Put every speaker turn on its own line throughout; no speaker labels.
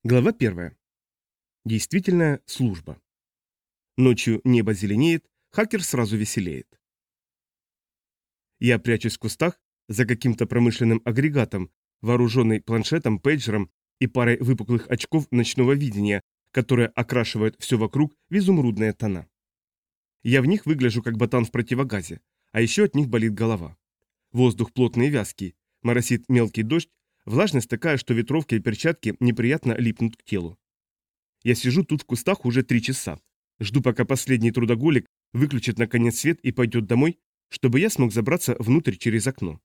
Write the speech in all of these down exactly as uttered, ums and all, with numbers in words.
Глава первая. Действительная служба. Ночью небо зеленеет, хакер сразу веселеет. Я прячусь в кустах за каким-то промышленным агрегатом, вооруженный планшетом, пейджером и парой выпуклых очков ночного видения, которые окрашивают все вокруг в изумрудные тона. Я в них выгляжу как ботан в противогазе, а еще от них болит голова. Воздух плотный и вязкий, моросит мелкий дождь, влажность такая, что ветровки и перчатки неприятно липнут к телу. Я сижу тут в кустах уже три часа. Жду, пока последний трудоголик выключит наконец свет и пойдет домой, чтобы я смог забраться внутрь через окно.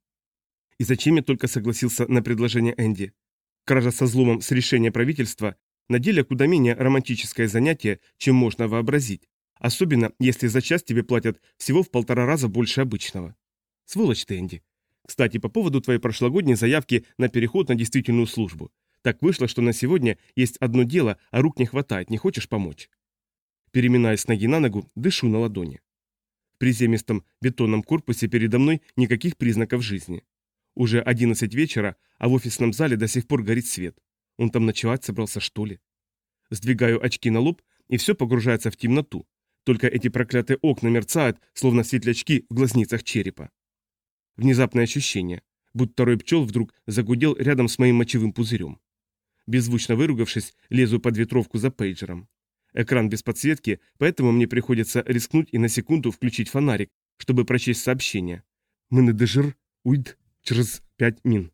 И зачем я только согласился на предложение Энди? Кража со взломом с решения правительства на деле куда менее романтическое занятие, чем можно вообразить, особенно если за час тебе платят всего в полтора раза больше обычного. Сволочь ты, Энди. Кстати, по поводу твоей прошлогодней заявки на переход на действительную службу. Так вышло, что на сегодня есть одно дело, а рук не хватает, не хочешь помочь? Переминаясь с ноги на ногу, дышу на ладони. В приземистом бетонном корпусе передо мной никаких признаков жизни. Уже одиннадцать вечера, а в офисном зале до сих пор горит свет. Он там ночевать собрался, что ли? Сдвигаю очки на лоб, и все погружается в темноту. Только эти проклятые окна мерцают, словно светлячки в глазницах черепа. Внезапное ощущение, будто рой пчел вдруг загудел рядом с моим мочевым пузырем. Беззвучно выругавшись, лезу под ветровку за пейджером. Экран без подсветки, поэтому мне приходится рискнуть и на секунду включить фонарик, чтобы прочесть сообщение. «Мы дежир, уйд, через пять мин».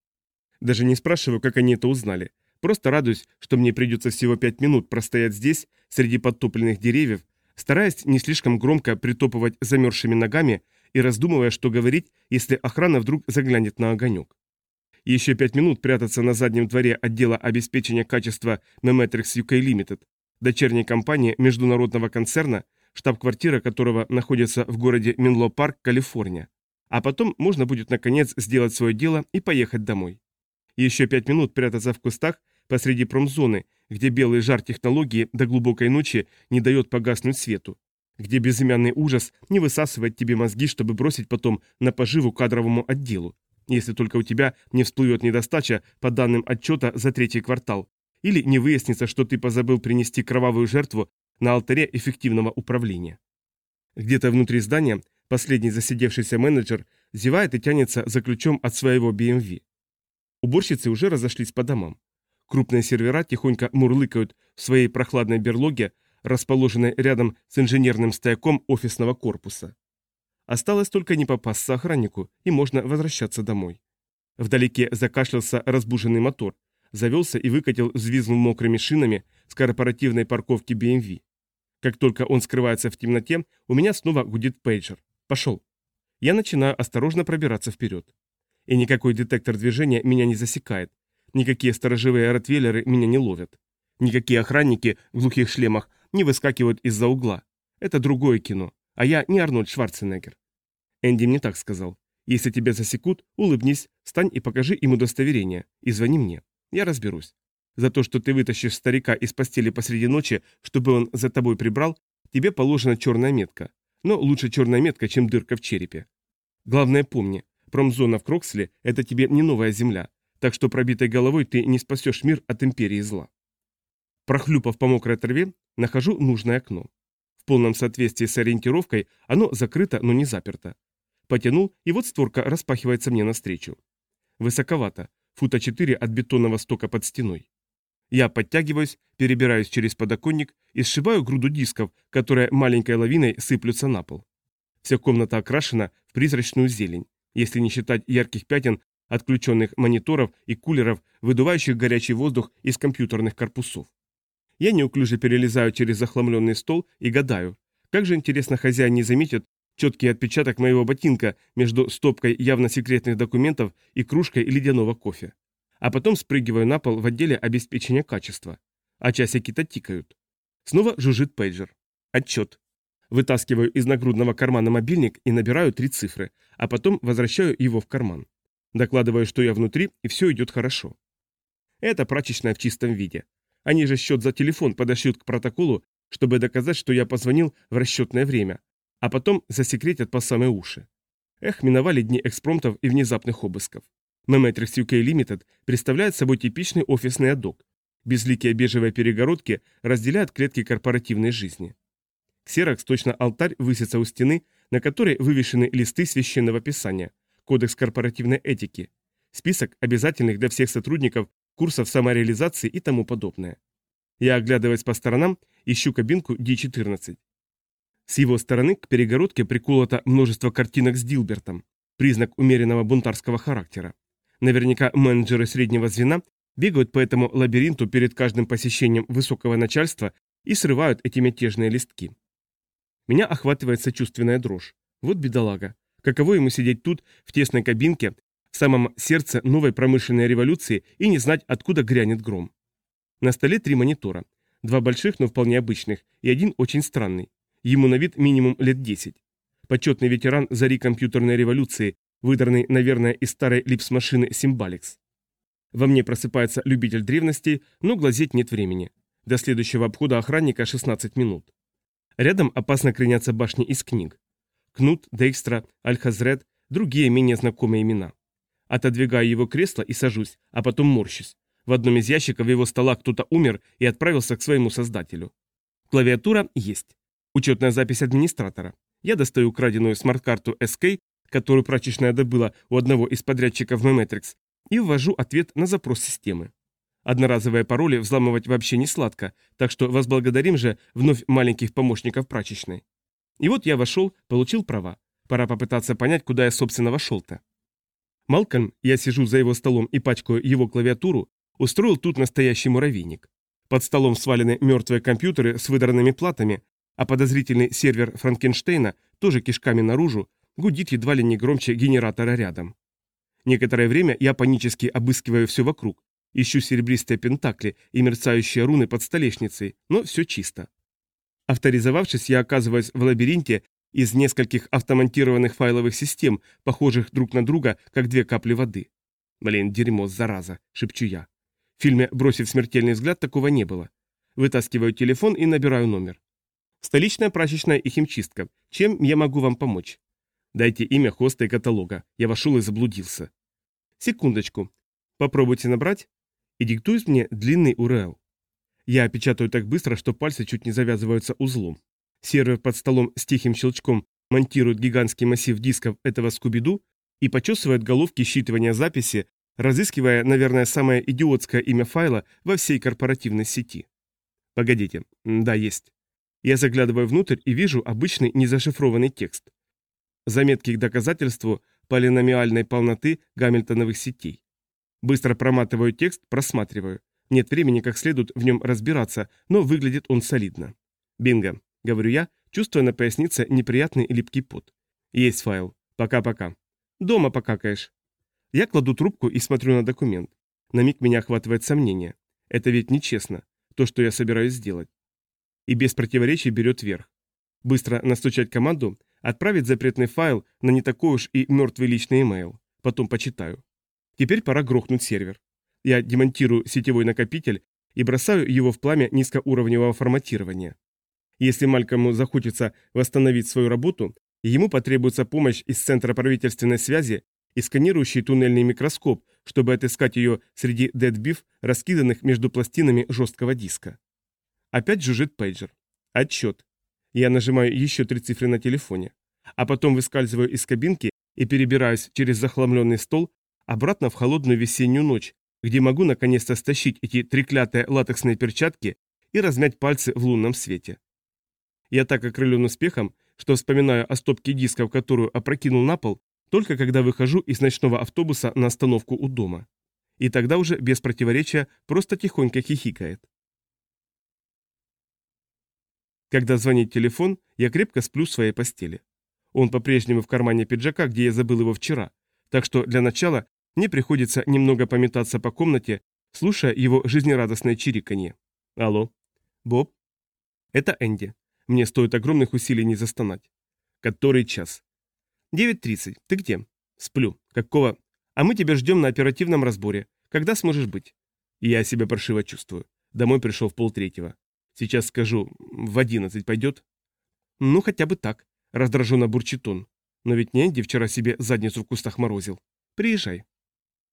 Даже не спрашиваю, как они это узнали. Просто радуюсь, что мне придется всего пять минут простоять здесь, среди подтопленных деревьев, стараясь не слишком громко притопывать замерзшими ногами и раздумывая, что говорить, если охрана вдруг заглянет на огонек. Еще пять минут прятаться на заднем дворе отдела обеспечения качества Memetrix ю кей Limited, дочерней компании международного концерна, штаб-квартира которого находится в городе Менло-Парк, Калифорния. А потом можно будет наконец сделать свое дело и поехать домой. Еще пять минут прятаться в кустах посреди промзоны, где белый жар технологии до глубокой ночи не дает погаснуть свету, где безымянный ужас не высасывает тебе мозги, чтобы бросить потом на поживу кадровому отделу, если только у тебя не всплывет недостача по данным отчета за третий квартал, или не выяснится, что ты позабыл принести кровавую жертву на алтаре эффективного управления. Где-то внутри здания последний засидевшийся менеджер зевает и тянется за ключом от своего би эм ви. Уборщицы уже разошлись по домам. Крупные сервера тихонько мурлыкают в своей прохладной берлоге, расположенной рядом с инженерным стояком офисного корпуса. Осталось только не попасться охраннику, и можно возвращаться домой. Вдалеке закашлялся разбуженный мотор, завелся и выкатил, взвизгнув мокрыми шинами с корпоративной парковки би эм ви. Как только он скрывается в темноте, у меня снова гудит пейджер. Пошел. Я начинаю осторожно пробираться вперед. И никакой детектор движения меня не засекает. Никакие сторожевые ротвейлеры меня не ловят. Никакие охранники в глухих шлемах не выскакивают из-за угла. Это другое кино, а я не Арнольд Шварценеггер. Энди мне так сказал. Если тебя засекут, улыбнись, встань и покажи им удостоверение, и звони мне. Я разберусь. За то, что ты вытащишь старика из постели посреди ночи, чтобы он за тобой прибрал, тебе положена черная метка. Но лучше черная метка, чем дырка в черепе. Главное помни, промзона в Кроксли – это тебе не новая земля, так что пробитой головой ты не спасешь мир от империи зла. Прохлюпав по мокрой траве, нахожу нужное окно. В полном соответствии с ориентировкой оно закрыто, но не заперто. Потянул, и вот створка распахивается мне навстречу. Высоковато, фута четыре от бетонного стока под стеной. Я подтягиваюсь, перебираюсь через подоконник и сшибаю груду дисков, которые маленькой лавиной сыплются на пол. Вся комната окрашена в призрачную зелень, если не считать ярких пятен отключенных мониторов и кулеров, выдувающих горячий воздух из компьютерных корпусов. Я неуклюже перелезаю через захламленный стол и гадаю, как же интересно хозяин не заметит четкий отпечаток моего ботинка между стопкой явно секретных документов и кружкой ледяного кофе. А потом спрыгиваю на пол в отделе обеспечения качества. А часики-то тикают. Снова жужжит пейджер. Отчет. Вытаскиваю из нагрудного кармана мобильник и набираю три цифры, а потом возвращаю его в карман. Докладываю, что я внутри, и все идет хорошо. Это прачечная в чистом виде. Они же счет за телефон подошьют к протоколу, чтобы доказать, что я позвонил в расчетное время, а потом засекретят по самые уши. Эх, миновали дни экспромтов и внезапных обысков. Memetrix ю кей Limited представляет собой типичный офисный адок. Безликие бежевые перегородки разделяют клетки корпоративной жизни. Ксерокс, точно алтарь, высится у стены, на которой вывешены листы священного писания, кодекс корпоративной этики, список обязательных для всех сотрудников курсов самореализации и тому подобное. Я, оглядываясь по сторонам, ищу кабинку ди четырнадцать. С его стороны к перегородке приколото множество картинок с Дилбертом, признак умеренного бунтарского характера. Наверняка менеджеры среднего звена бегают по этому лабиринту перед каждым посещением высокого начальства и срывают эти мятежные листки. Меня охватывает сочувственная дрожь. Вот бедолага. Каково ему сидеть тут, в тесной кабинке, в самом сердце новой промышленной революции и не знать, откуда грянет гром. На столе три монитора. Два больших, но вполне обычных, и один очень странный. Ему на вид минимум лет десять. Почетный ветеран зари компьютерной революции, выдранный, наверное, из старой липс-машины Symbolics. Во мне просыпается любитель древностей, но глазеть нет времени. До следующего обхода охранника шестнадцать минут. Рядом опасно кренятся башни из книг. Кнут, Дейкстра, Аль-Хазред, другие менее знакомые имена. Отодвигаю его кресло и сажусь, а потом морщусь. В одном из ящиков его стола кто-то умер и отправился к своему создателю. Клавиатура есть. Учетная запись администратора. Я достаю украденную смарт-карту эс кей, которую прачечная добыла у одного из подрядчиков Memetrix, и ввожу ответ на запрос системы. Одноразовые пароли взламывать вообще не сладко, так что возблагодарим же вновь маленьких помощников прачечной. И вот я вошел, получил права. Пора попытаться понять, куда я, собственно, вошел-то. Малкольм, я сижу за его столом и пачкаю его клавиатуру, устроил тут настоящий муравейник. Под столом свалены мертвые компьютеры с выдранными платами, а подозрительный сервер Франкенштейна, тоже кишками наружу, гудит едва ли не громче генератора рядом. Некоторое время я панически обыскиваю все вокруг, ищу серебристые пентакли и мерцающие руны под столешницей, но все чисто. Авторизовавшись, я оказываюсь в лабиринте из нескольких автомонтированных файловых систем, похожих друг на друга, как две капли воды. Блин, дерьмо, зараза, шепчу я. В фильме «Бросив смертельный взгляд» такого не было. Вытаскиваю телефон и набираю номер. Столичная прачечная и химчистка. Чем я могу вам помочь? Дайте имя хоста и каталога. Я вошел и заблудился. Секундочку. Попробуйте набрать и диктует мне длинный ю ар эл. Я печатаю так быстро, что пальцы чуть не завязываются узлом. Сервер под столом с тихим щелчком монтирует гигантский массив дисков этого скуби-ду и почесывает головки считывания записи, разыскивая, наверное, самое идиотское имя файла во всей корпоративной сети. Погодите. Да, есть. Я заглядываю внутрь и вижу обычный незашифрованный текст. Заметки к доказательству полиномиальной полноты гамильтоновых сетей. Быстро проматываю текст, просматриваю. Нет времени как следует в нем разбираться, но выглядит он солидно. Бинго, говорю я, чувствуя на пояснице неприятный липкий пот. Есть файл. Пока-пока. Дома покакаешь. Я кладу трубку и смотрю на документ. На миг меня охватывает сомнение. Это ведь нечестно, то, что я собираюсь сделать. И без противоречий берет верх. Быстро настучать команду, отправить запретный файл на не такой уж и мертвый личный имейл. Потом почитаю. Теперь пора грохнуть сервер. Я демонтирую сетевой накопитель и бросаю его в пламя низкоуровневого форматирования. Если Малькольму захочется восстановить свою работу, ему потребуется помощь из Центра правительственной связи и сканирующий туннельный микроскоп, чтобы отыскать ее среди дедбиф, раскиданных между пластинами жесткого диска. Опять жужжит пейджер. Отчет. Я нажимаю еще три цифры на телефоне, а потом выскальзываю из кабинки и перебираюсь через захламленный стол обратно в холодную весеннюю ночь, где могу наконец-то стащить эти треклятые латексные перчатки и размять пальцы в лунном свете. Я так окрылен успехом, что вспоминаю о стопке дисков, которую опрокинул на пол, только когда выхожу из ночного автобуса на остановку у дома. И тогда уже без противоречия просто тихонько хихикает. Когда звонит телефон, я крепко сплю в своей постели. Он по-прежнему в кармане пиджака, где я забыл его вчера, так что для начала мне приходится немного пометаться по комнате, слушая его жизнерадостное чириканье. Алло. Боб? Это Энди. Мне стоит огромных усилий не застонать. Который час? девять тридцать. Ты где? Сплю. Какого? А мы тебя ждем на оперативном разборе. Когда сможешь быть? Я себя паршиво чувствую. Домой пришел в полтретьего. Сейчас скажу, в одиннадцать пойдет? Ну, хотя бы так. Раздраженно бурчит он. Но ведь не Энди вчера себе задницу в кустах морозил. Приезжай.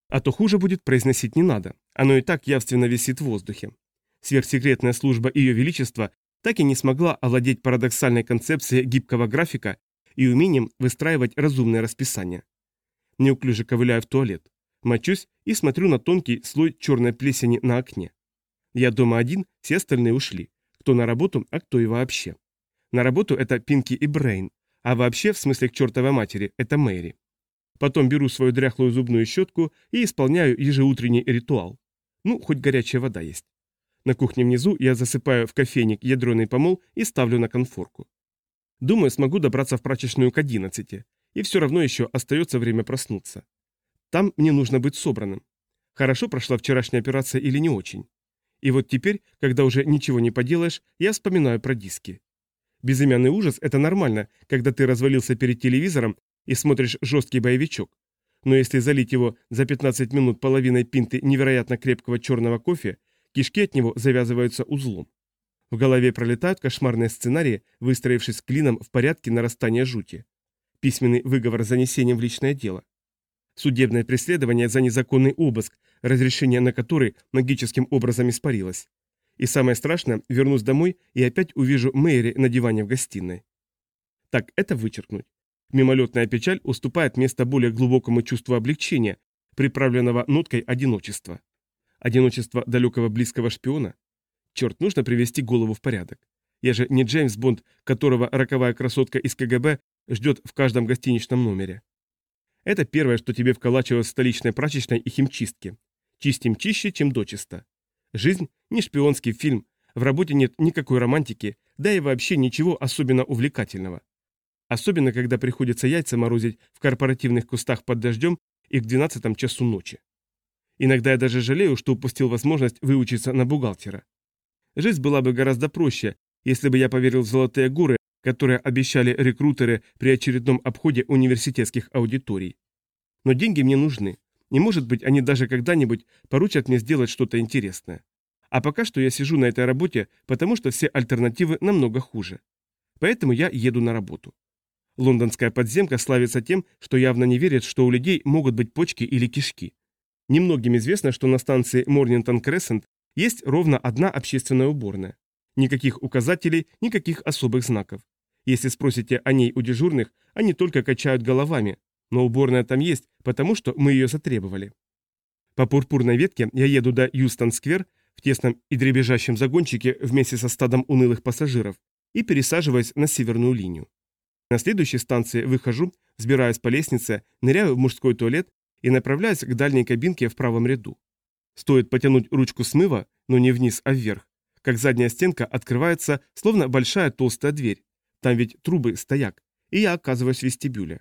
А то хуже будет произносить не надо, оно и так явственно висит в воздухе. Сверхсекретная служба Ее Величества так и не смогла овладеть парадоксальной концепцией гибкого графика и умением выстраивать разумное расписание. Неуклюже ковыляю в туалет, мочусь и смотрю на тонкий слой черной плесени на окне. Я дома один, все остальные ушли. Кто на работу, а кто и вообще. На работу это Пинки и Брейн, а вообще, в смысле к чертовой матери, это Мэри. Потом беру свою дряхлую зубную щетку и исполняю ежеутренний ритуал. Ну, хоть горячая вода есть. На кухне внизу я засыпаю в кофейник ядреный помол и ставлю на конфорку. Думаю, смогу добраться в прачечную к одиннадцати, и все равно еще остается время проснуться. Там мне нужно быть собранным. Хорошо прошла вчерашняя операция или не очень. И вот теперь, когда уже ничего не поделаешь, я вспоминаю про диски. Безымянный ужас – это нормально, когда ты развалился перед телевизором и смотришь жесткий боевичок. Но если залить его за пятнадцать минут половиной пинты невероятно крепкого черного кофе, кишки от него завязываются узлом. В голове пролетают кошмарные сценарии, выстроившись клином в порядке нарастания жути. Письменный выговор с занесением в личное дело. Судебное преследование за незаконный обыск, разрешение на который магическим образом испарилось. И самое страшное, вернусь домой и опять увижу Мэри на диване в гостиной. Так, это вычеркнуть. Мимолетная печаль уступает место более глубокому чувству облегчения, приправленного ноткой одиночества. Одиночество далекого близкого шпиона? Черт, нужно привести голову в порядок. Я же не Джеймс Бонд, которого роковая красотка из КГБ ждет в каждом гостиничном номере. Это первое, что тебе вколачивают в столичной прачечной и химчистке. Чистим чище, чем дочисто. Жизнь – не шпионский фильм, в работе нет никакой романтики, да и вообще ничего особенно увлекательного. Особенно, когда приходится яйца морозить в корпоративных кустах под дождем и к двенадцатому часу ночи. Иногда я даже жалею, что упустил возможность выучиться на бухгалтера. Жизнь была бы гораздо проще, если бы я поверил в золотые горы, которые обещали рекрутеры при очередном обходе университетских аудиторий. Но деньги мне нужны, и, может быть, они даже когда-нибудь поручат мне сделать что-то интересное. А пока что я сижу на этой работе, потому что все альтернативы намного хуже. Поэтому я еду на работу. Лондонская подземка славится тем, что явно не верит, что у людей могут быть почки или кишки. Немногим известно, что на станции Морнингтон Крессент есть ровно одна общественная уборная. Никаких указателей, никаких особых знаков. Если спросите о ней у дежурных, они только качают головами, но уборная там есть, потому что мы ее затребовали. По пурпурной ветке я еду до Юстон-сквер в тесном и дребезжащем загончике вместе со стадом унылых пассажиров и пересаживаюсь на северную линию. На следующей станции выхожу, взбираюсь по лестнице, ныряю в мужской туалет и направляюсь к дальней кабинке в правом ряду. Стоит потянуть ручку смыва, но не вниз, а вверх, как задняя стенка открывается, словно большая толстая дверь. Там ведь трубы, стояк, и я оказываюсь в вестибюле.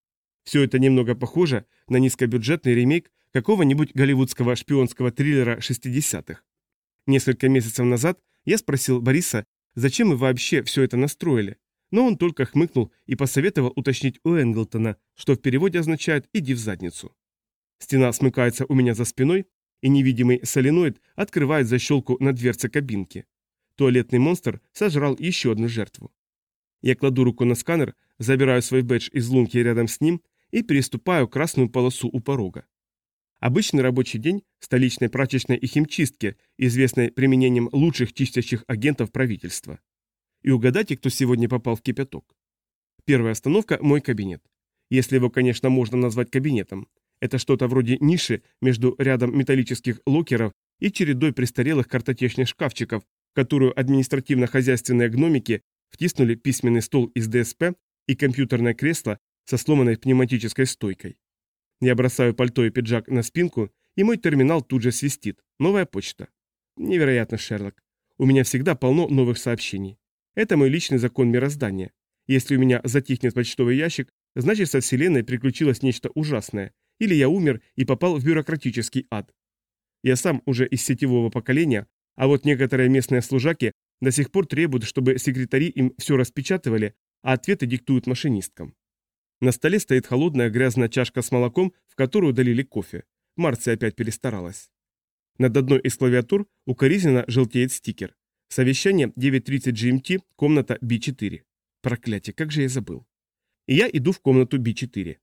Все это немного похоже на низкобюджетный ремейк какого-нибудь голливудского шпионского триллера шестидесятых. Несколько месяцев назад я спросил Бориса, зачем мы вообще все это настроили, но он только хмыкнул и посоветовал уточнить у Энглтона, что в переводе означает «иди в задницу». Стена смыкается у меня за спиной, и невидимый соленоид открывает защелку на дверце кабинки. Туалетный монстр сожрал еще одну жертву. Я кладу руку на сканер, забираю свой бэдж из лунки рядом с ним и переступаю красную полосу у порога. Обычный рабочий день в столичной прачечной и химчистке, известной применением лучших чистящих агентов правительства. И угадайте, кто сегодня попал в кипяток. Первая остановка – мой кабинет. Если его, конечно, можно назвать кабинетом. Это что-то вроде ниши между рядом металлических локеров и чередой престарелых картотечных шкафчиков, в которую административно-хозяйственные гномики втиснули письменный стол из ДСП и компьютерное кресло со сломанной пневматической стойкой. Я бросаю пальто и пиджак на спинку, и мой терминал тут же свистит. Новая почта. Невероятно, Шерлок. У меня всегда полно новых сообщений. Это мой личный закон мироздания. Если у меня затихнет почтовый ящик, значит со Вселенной приключилось нечто ужасное, или я умер и попал в бюрократический ад. Я сам уже из сетевого поколения, а вот некоторые местные служаки до сих пор требуют, чтобы секретари им все распечатывали, а ответы диктуют машинисткам. На столе стоит холодная грязная чашка с молоком, в которую долили кофе. Марция опять перестаралась. Над одной из клавиатур укоризненно желтеет стикер. Совещание девять тридцать джи эм ти, комната би четыре. Проклятие, как же я забыл. И я иду в комнату би четыре.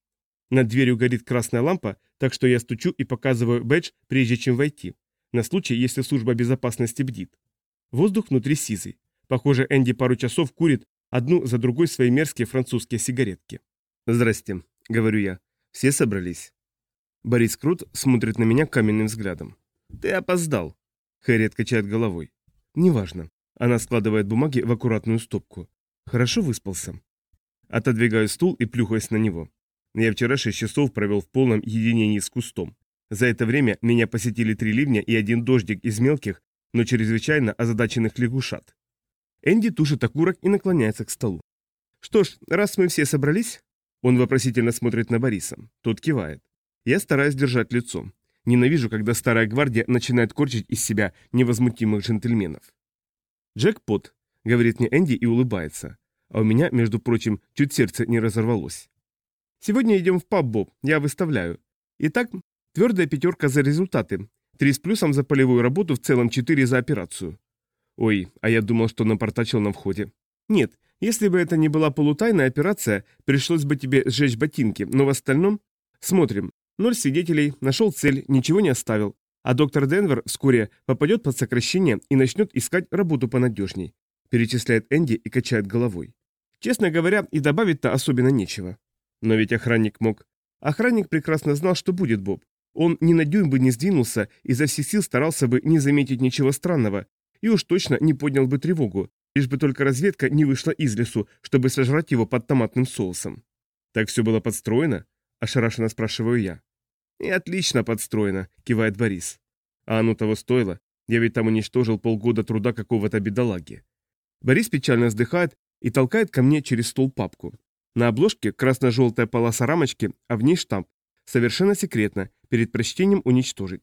Над дверью горит красная лампа, так что я стучу и показываю бэдж, прежде чем войти, на случай, если служба безопасности бдит. Воздух внутри сизый. Похоже, Энди пару часов курит одну за другой свои мерзкие французские сигаретки. «Здрасте», — говорю я. «Все собрались?» Борис Крут смотрит на меня каменным взглядом. «Ты опоздал», — Хэрриет качает головой. «Неважно». Она складывает бумаги в аккуратную стопку. «Хорошо выспался?» Отодвигаю стул и плюхаюсь на него. Я вчера шесть часов провел в полном единении с кустом. За это время меня посетили три ливня и один дождик из мелких, но чрезвычайно озадаченных лягушат. Энди тушит окурок и наклоняется к столу. «Что ж, раз мы все собрались...» Он вопросительно смотрит на Бориса. Тот кивает. Я стараюсь держать лицо. Ненавижу, когда старая гвардия начинает корчить из себя невозмутимых джентльменов. «Джекпот», — говорит мне Энди и улыбается. А у меня, между прочим, чуть сердце не разорвалось. «Сегодня идем в паб, Боб, я выставляю. Итак, твердая пятерка за результаты. Три с плюсом за полевую работу, в целом четыре за операцию». «Ой, а я думал, что напортачил на входе». «Нет, если бы это не была полутайная операция, пришлось бы тебе сжечь ботинки, но в остальном...» «Смотрим. Ноль свидетелей, нашел цель, ничего не оставил. А доктор Денвер вскоре попадет под сокращение и начнет искать работу понадежней», перечисляет Энди и качает головой. «Честно говоря, и добавить-то особенно нечего». Но ведь охранник мог. Охранник прекрасно знал, что будет, Боб. Он ни на дюйм бы не сдвинулся, изо всех сил старался бы не заметить ничего странного, и уж точно не поднял бы тревогу, лишь бы только разведка не вышла из лесу, чтобы сожрать его под томатным соусом. «Так все было подстроено?» – ошарашенно спрашиваю я. «И отлично подстроено», – кивает Борис. «А оно того стоило? Я ведь там уничтожил полгода труда какого-то бедолаги». Борис печально вздыхает и толкает ко мне через стол папку. На обложке красно-желтая полоса рамочки, а в ней штамп. Совершенно секретно, перед прочтением уничтожить.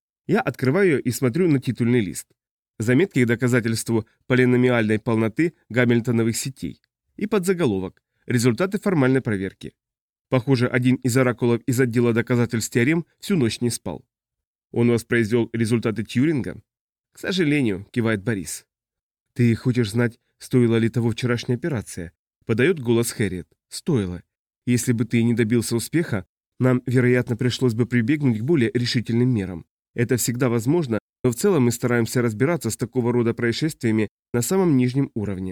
Я открываю ее и смотрю на титульный лист. Заметки к доказательству полиномиальной полноты гамильтоновых сетей. И подзаголовок. Результаты формальной проверки. Похоже, один из оракулов из отдела доказательств теорем всю ночь не спал. Он воспроизвел результаты Тьюринга? К сожалению, кивает Борис. Ты хочешь знать, стоила ли того вчерашняя операция? Подает голос Хэрриет. Стоило. Если бы ты не добился успеха, нам, вероятно, пришлось бы прибегнуть к более решительным мерам. Это всегда возможно, но в целом мы стараемся разбираться с такого рода происшествиями на самом нижнем уровне.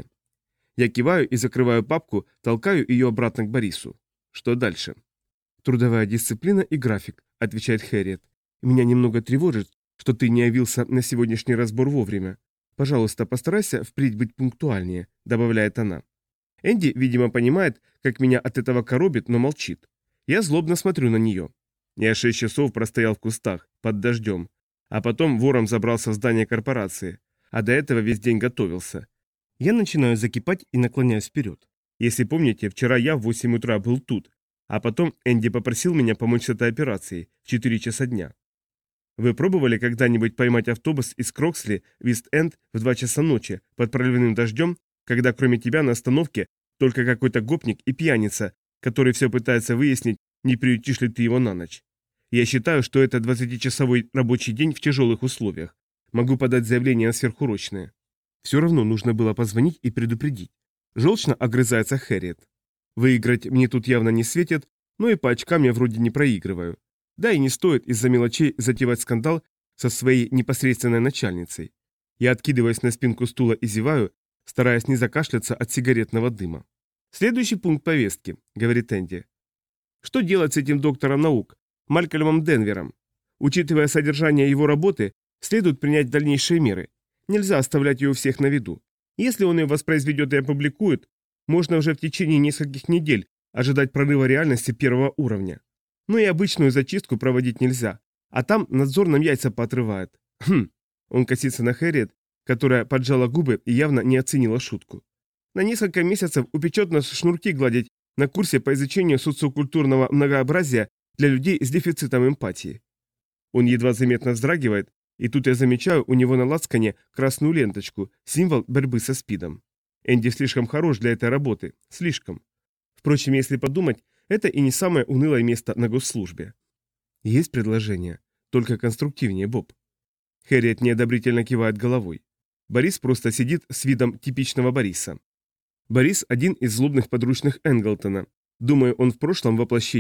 Я киваю и закрываю папку, толкаю ее обратно к Борису. Что дальше? Трудовая дисциплина и график, отвечает Хэрриет. Меня немного тревожит, что ты не явился на сегодняшний разбор вовремя. Пожалуйста, постарайся впредь быть пунктуальнее, добавляет она. Энди, видимо, понимает, как меня от этого коробит, но молчит. Я злобно смотрю на нее. Я шесть часов простоял в кустах, под дождем, а потом вором забрался в здание корпорации, а до этого весь день готовился. Я начинаю закипать и наклоняюсь вперед. Если помните, вчера я в восемь утра был тут, а потом Энди попросил меня помочь с этой операцией в четыре часа дня. Вы пробовали когда-нибудь поймать автобус из Кроксли в Ист-Энд в два часа ночи под проливным дождем, когда кроме тебя на остановке только какой-то гопник и пьяница, который все пытается выяснить, не приютишь ли ты его на ночь? Я считаю, что это двадцатичасовой рабочий день в тяжелых условиях. Могу подать заявление на сверхурочное. Все равно нужно было позвонить и предупредить. Желчно огрызается Хэрриет. Выиграть мне тут явно не светит, но и по очкам я вроде не проигрываю. Да и не стоит из-за мелочей затевать скандал со своей непосредственной начальницей. Я откидываюсь на спинку стула и зеваю, стараясь не закашляться от сигаретного дыма. «Следующий пункт повестки», — говорит Энди. «Что делать с этим доктором наук, Малькольмом Денвером? Учитывая содержание его работы, следует принять дальнейшие меры. Нельзя оставлять ее у всех на виду. Если он ее воспроизведет и опубликует, можно уже в течение нескольких недель ожидать прорыва реальности первого уровня. Но и обычную зачистку проводить нельзя, а там надзор нам яйца поотрывает. Хм». Он косится на Хэрриет, которая поджала губы и явно не оценила шутку. «На несколько месяцев упечет нас шнурки гладить на курсе по изучению социокультурного многообразия для людей с дефицитом эмпатии». Он едва заметно вздрагивает, и тут я замечаю у него на лацкане красную ленточку, символ борьбы со СПИДом. Энди слишком хорош для этой работы. Слишком. Впрочем, если подумать, это и не самое унылое место на госслужбе. Есть предложение. Только конструктивнее, Боб. Хэрриет неодобрительно кивает головой. Борис просто сидит с видом типичного Бориса. Борис – один из злобных подручных Энглтона. Думаю, он в прошлом воплощении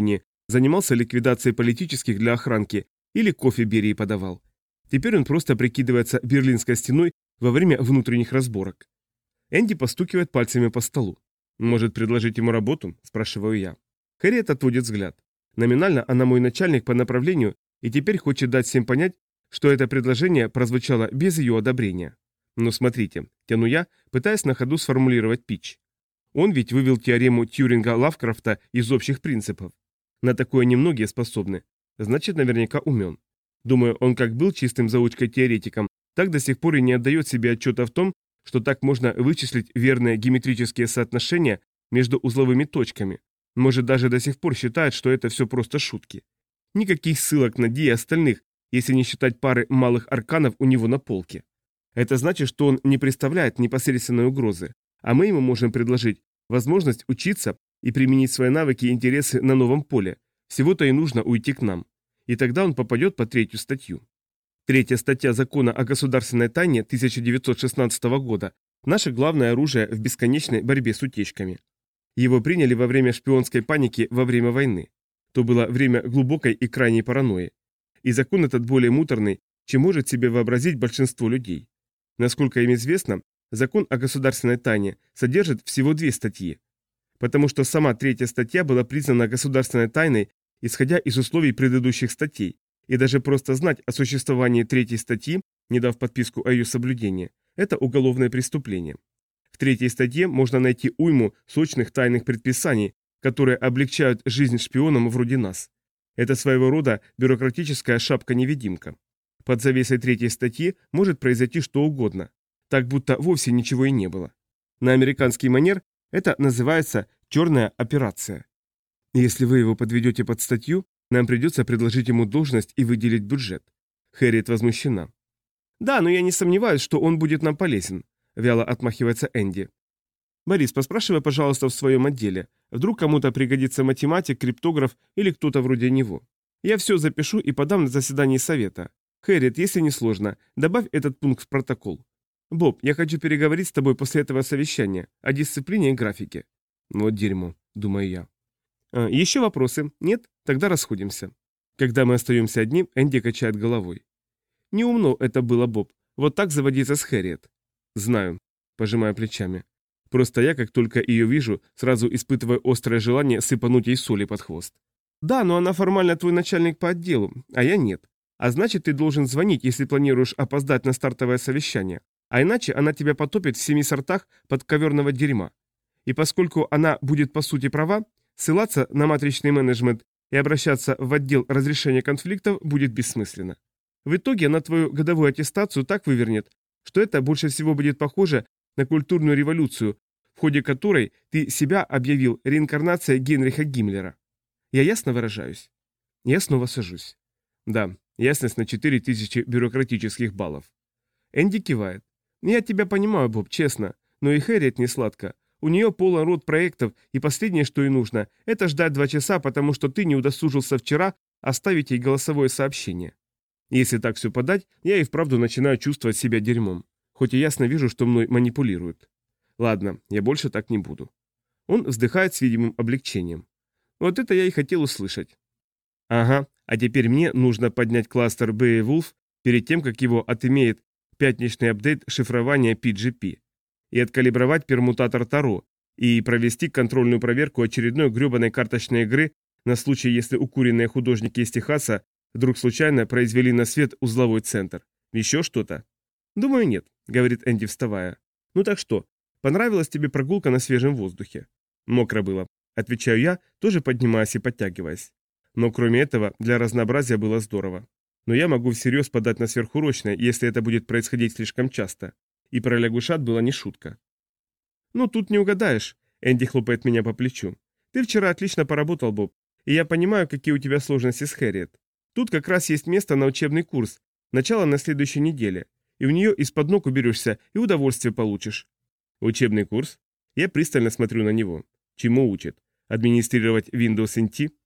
занимался ликвидацией политических для охранки или кофе Берии подавал. Теперь он просто прикидывается Берлинской стеной во время внутренних разборок. Энди постукивает пальцами по столу. «Может, предложить ему работу?» – спрашиваю я. Хэрриет отводит взгляд. Номинально она мой начальник по направлению и теперь хочет дать всем понять, что это предложение прозвучало без ее одобрения. Но смотрите, тяну я, пытаясь на ходу сформулировать питч. Он ведь вывел теорему Тьюринга-Лавкрафта из общих принципов. На такое немногие способны. Значит, наверняка умен. Думаю, он как был чистым заучкой-теоретиком, так до сих пор и не отдает себе отчета в том, что так можно вычислить верные геометрические соотношения между узловыми точками. Может, даже до сих пор считает, что это все просто шутки. Никаких ссылок на Ди и остальных, если не считать пары малых арканов у него на полке. Это значит, что он не представляет непосредственной угрозы, а мы ему можем предложить возможность учиться и применить свои навыки и интересы на новом поле. Всего-то и нужно уйти к нам. И тогда он попадет под третью статью. Третья статья Закона о государственной тайне тысяча девятьсот шестнадцатого года – наше главное оружие в бесконечной борьбе с утечками. Его приняли во время шпионской паники во время войны. То было время глубокой и крайней паранойи. И закон этот более муторный, чем может себе вообразить большинство людей. Насколько им известно, закон о государственной тайне содержит всего две статьи. Потому что сама третья статья была признана государственной тайной, исходя из условий предыдущих статей, и даже просто знать о существовании третьей статьи, не дав подписку о ее соблюдении, это уголовное преступление. В третьей статье можно найти уйму сочных тайных предписаний, которые облегчают жизнь шпионам вроде нас. Это своего рода бюрократическая шапка-невидимка. Под завесой третьей статьи может произойти что угодно, так будто вовсе ничего и не было. На американский манер это называется «черная операция». Если вы его подведете под статью, нам придется предложить ему должность и выделить бюджет. Хэрриет возмущена. «Да, но я не сомневаюсь, что он будет нам полезен», — вяло отмахивается Энди. «Борис, поспрашивай, пожалуйста, в своем отделе. Вдруг кому-то пригодится математик, криптограф или кто-то вроде него. Я все запишу и подам на заседании совета. Хэрриет, если не сложно, добавь этот пункт в протокол. Боб, я хочу переговорить с тобой после этого совещания о дисциплине и графике». «Вот дерьмо», — думаю я. А, «Еще вопросы? Нет? Тогда расходимся». Когда мы остаемся одни, Энди качает головой. «Неумно это было, Боб. Вот так заводиться с Хэрриет». «Знаю», — пожимаю плечами. «Просто я, как только ее вижу, сразу испытываю острое желание сыпануть ей соли под хвост». «Да, но она формально твой начальник по отделу, а я нет. А значит, ты должен звонить, если планируешь опоздать на стартовое совещание. А иначе она тебя потопит в семи сортах подковерного дерьма. И поскольку она будет по сути права, ссылаться на матричный менеджмент и обращаться в отдел разрешения конфликтов будет бессмысленно. В итоге она твою годовую аттестацию так вывернет, что это больше всего будет похоже на культурную революцию, в ходе которой ты себя объявил реинкарнацией Генриха Гиммлера. Я ясно выражаюсь? Я снова сажусь. Да, ясность на четыре тысячи бюрократических баллов. Энди кивает. Я тебя понимаю, Боб, честно, но и Хэрриет не сладко. У нее полон рот проектов, и последнее, что ей нужно, это ждать два часа, потому что ты не удосужился вчера оставить ей голосовое сообщение. Если так все подать, я и вправду начинаю чувствовать себя дерьмом, хоть и ясно вижу, что мной манипулируют. Ладно, я больше так не буду. Он вздыхает с видимым облегчением. Вот это я и хотел услышать. Ага, а теперь мне нужно поднять кластер Beowulf перед тем, как его отымеет пятничный апдейт шифрования пи джи пи. И откалибровать пермутатор Таро, и провести контрольную проверку очередной гребаной карточной игры на случай, если укуренные художники из Техаса вдруг случайно произвели на свет узловой центр. Еще что-то? Думаю, нет, говорит Энди, вставая. Ну так что, понравилась тебе прогулка на свежем воздухе? Мокро было, отвечаю я, тоже поднимаясь и подтягиваясь. Но кроме этого, для разнообразия было здорово. Но я могу всерьез подать на сверхурочное, если это будет происходить слишком часто. И про лягушат была не шутка. «Ну, тут не угадаешь», — Энди хлопает меня по плечу. «Ты вчера отлично поработал, Боб, и я понимаю, какие у тебя сложности с Хэрриет. Тут как раз есть место на учебный курс, начало на следующей неделе, и в нее из-под ног уберешься и удовольствие получишь». «Учебный курс?» Я пристально смотрю на него. Чему учит? Администрировать Windows эн ти?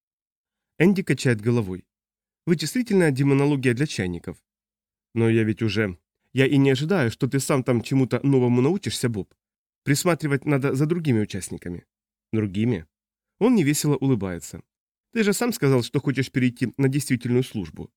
Энди качает головой. Вычислительная демонология для чайников. Но я ведь уже... Я и не ожидаю, что ты сам там чему-то новому научишься, Боб. Присматривать надо за другими участниками. Другими? Он невесело улыбается. Ты же сам сказал, что хочешь перейти на действительную службу.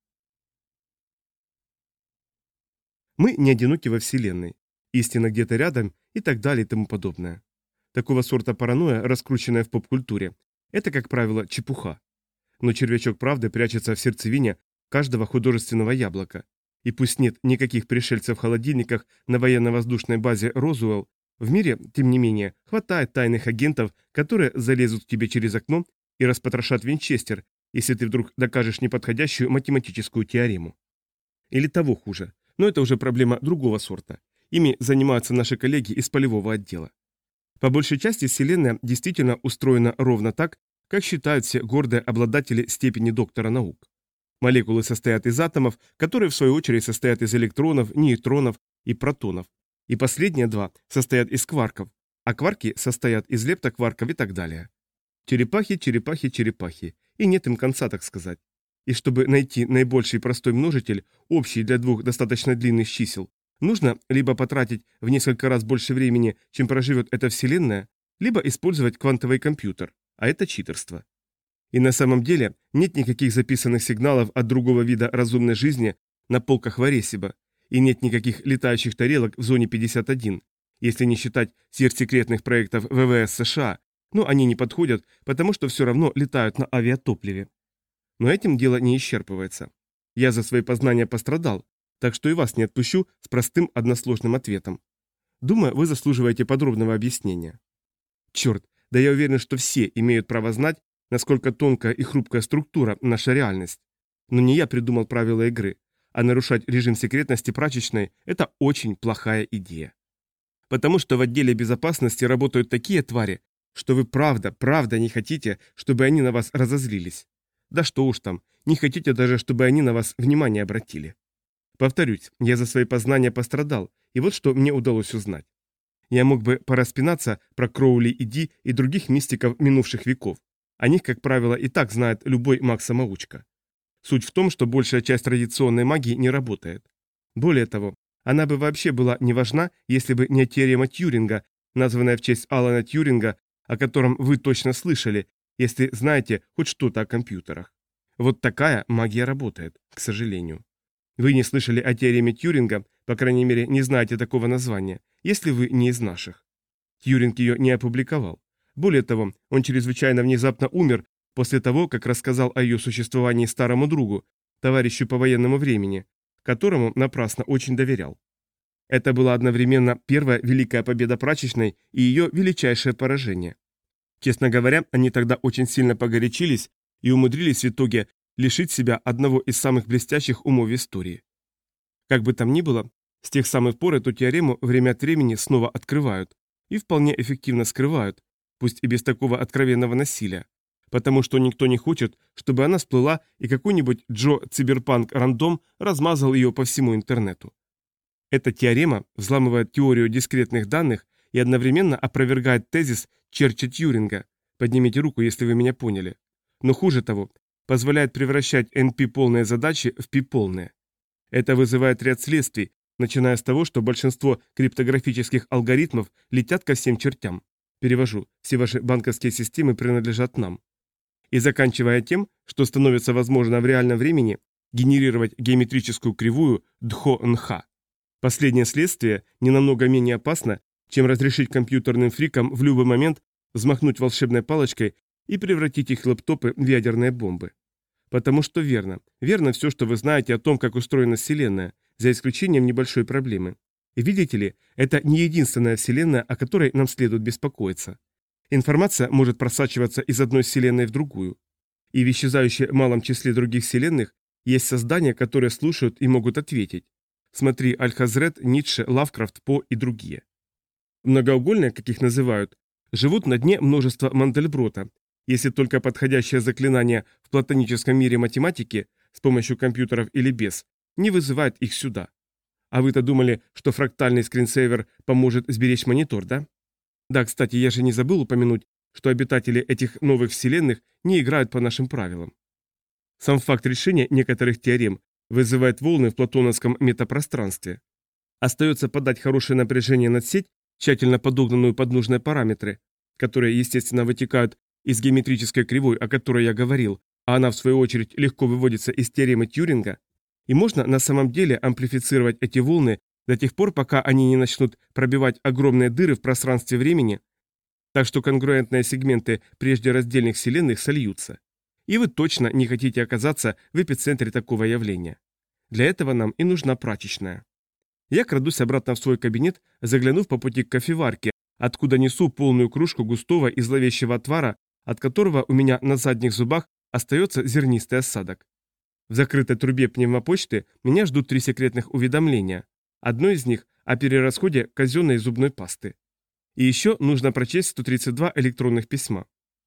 Мы не одиноки во Вселенной. Истина где-то рядом и так далее и тому подобное. Такого сорта паранойя, раскрученная в поп-культуре, это, как правило, чепуха. Но червячок правды прячется в сердцевине каждого художественного яблока. И пусть нет никаких пришельцев в холодильниках на военно-воздушной базе Розуэлл, в мире, тем не менее, хватает тайных агентов, которые залезут к тебе через окно и распотрошат Винчестер, если ты вдруг докажешь неподходящую математическую теорему. Или того хуже. Но это уже проблема другого сорта. Ими занимаются наши коллеги из полевого отдела. По большей части Вселенная действительно устроена ровно так, как считают все гордые обладатели степени доктора наук. Молекулы состоят из атомов, которые в свою очередь состоят из электронов, нейтронов и протонов. И последние два состоят из кварков, а кварки состоят из лептокварков и так далее. Черепахи, черепахи, черепахи. И нет им конца, так сказать. И чтобы найти наибольший простой множитель, общий для двух достаточно длинных чисел, нужно либо потратить в несколько раз больше времени, чем проживет эта Вселенная, либо использовать квантовый компьютер, а это читерство. И на самом деле нет никаких записанных сигналов от другого вида разумной жизни на полках в Аресибо, и нет никаких летающих тарелок в зоне пятьдесят один, если не считать сверхсекретных проектов ВВС США, но они не подходят, потому что все равно летают на авиатопливе. Но этим дело не исчерпывается. Я за свои познания пострадал, так что и вас не отпущу с простым односложным ответом. Думаю, вы заслуживаете подробного объяснения. Черт, да я уверен, что все имеют право знать, насколько тонкая и хрупкая структура наша реальность. Но не я придумал правила игры, а нарушать режим секретности прачечной – это очень плохая идея. Потому что в отделе безопасности работают такие твари, что вы правда, правда не хотите, чтобы они на вас разозлились. Да что уж там, не хотите даже, чтобы они на вас внимание обратили. Повторюсь, я за свои познания пострадал, и вот что мне удалось узнать. Я мог бы пораспинаться про Кроули и Ди и других мистиков минувших веков. О них, как правило, и так знает любой маг-самоучка. Суть в том, что большая часть традиционной магии не работает. Более того, она бы вообще была не важна, если бы не теорема Тьюринга, названная в честь Алана Тьюринга, о котором вы точно слышали, если знаете хоть что-то о компьютерах. Вот такая магия работает, к сожалению. Вы не слышали о теореме Тьюринга, по крайней мере, не знаете такого названия, если вы не из наших. Тьюринг ее не опубликовал. Более того, он чрезвычайно внезапно умер после того, как рассказал о ее существовании старому другу, товарищу по военному времени, которому напрасно очень доверял. Это была одновременно первая великая победа прачечной и ее величайшее поражение. Честно говоря, они тогда очень сильно погорячились и умудрились в итоге лишить себя одного из самых блестящих умов истории. Как бы там ни было, с тех самых пор эту теорему время от времени снова открывают и вполне эффективно скрывают, пусть и без такого откровенного насилия, потому что никто не хочет, чтобы она всплыла и какой-нибудь Джо Циберпанк Рандом размазал ее по всему интернету. Эта теорема взламывает теорию дискретных данных и одновременно опровергает тезис Черча-Тьюринга. Поднимите руку, если вы меня поняли. Но хуже того, позволяет превращать эн пи-полные задачи в пи-полные. Это вызывает ряд следствий, начиная с того, что большинство криптографических алгоритмов летят ко всем чертям. Перевожу, все ваши банковские системы принадлежат нам. И заканчивая тем, что становится возможно в реальном времени генерировать геометрическую кривую Дхо-Нха. Последнее следствие не намного менее опасно, чем разрешить компьютерным фрикам в любой момент взмахнуть волшебной палочкой и превратить их лэптопы в ядерные бомбы. Потому что верно, верно все, что вы знаете о том, как устроена Вселенная, за исключением небольшой проблемы. И видите ли, это не единственная Вселенная, о которой нам следует беспокоиться. Информация может просачиваться из одной Вселенной в другую. И в исчезающем малом числе других Вселенных есть создания, которые слушают и могут ответить. Смотри Аль-Хазрет, Ницше, Лавкрафт, По и другие. Многоугольные, как их называют, живут на дне множества Мандельброта, если только подходящее заклинание в платоническом мире математики, с помощью компьютеров или без, не вызывает их сюда. А вы-то думали, что фрактальный скринсейвер поможет сберечь монитор, да? Да, кстати, я же не забыл упомянуть, что обитатели этих новых вселенных не играют по нашим правилам. Сам факт решения некоторых теорем вызывает волны в платоновском метапространстве. Остается подать хорошее напряжение над сеть, тщательно подогнанную под нужные параметры, которые, естественно, вытекают из геометрической кривой, о которой я говорил, а она в свою очередь легко выводится из теоремы Тьюринга, и можно на самом деле амплифицировать эти волны до тех пор, пока они не начнут пробивать огромные дыры в пространстве времени, так что конгруентные сегменты прежде раздельных вселенных сольются. И вы точно не хотите оказаться в эпицентре такого явления. Для этого нам и нужна прачечная. Я крадусь обратно в свой кабинет, заглянув по пути к кофеварке, откуда несу полную кружку густого и зловещего отвара, от которого у меня на задних зубах остается зернистый осадок. В закрытой трубе пневмопочты меня ждут три секретных уведомления. Одно из них о перерасходе казенной зубной пасты. И еще нужно прочесть сто тридцать два электронных письма.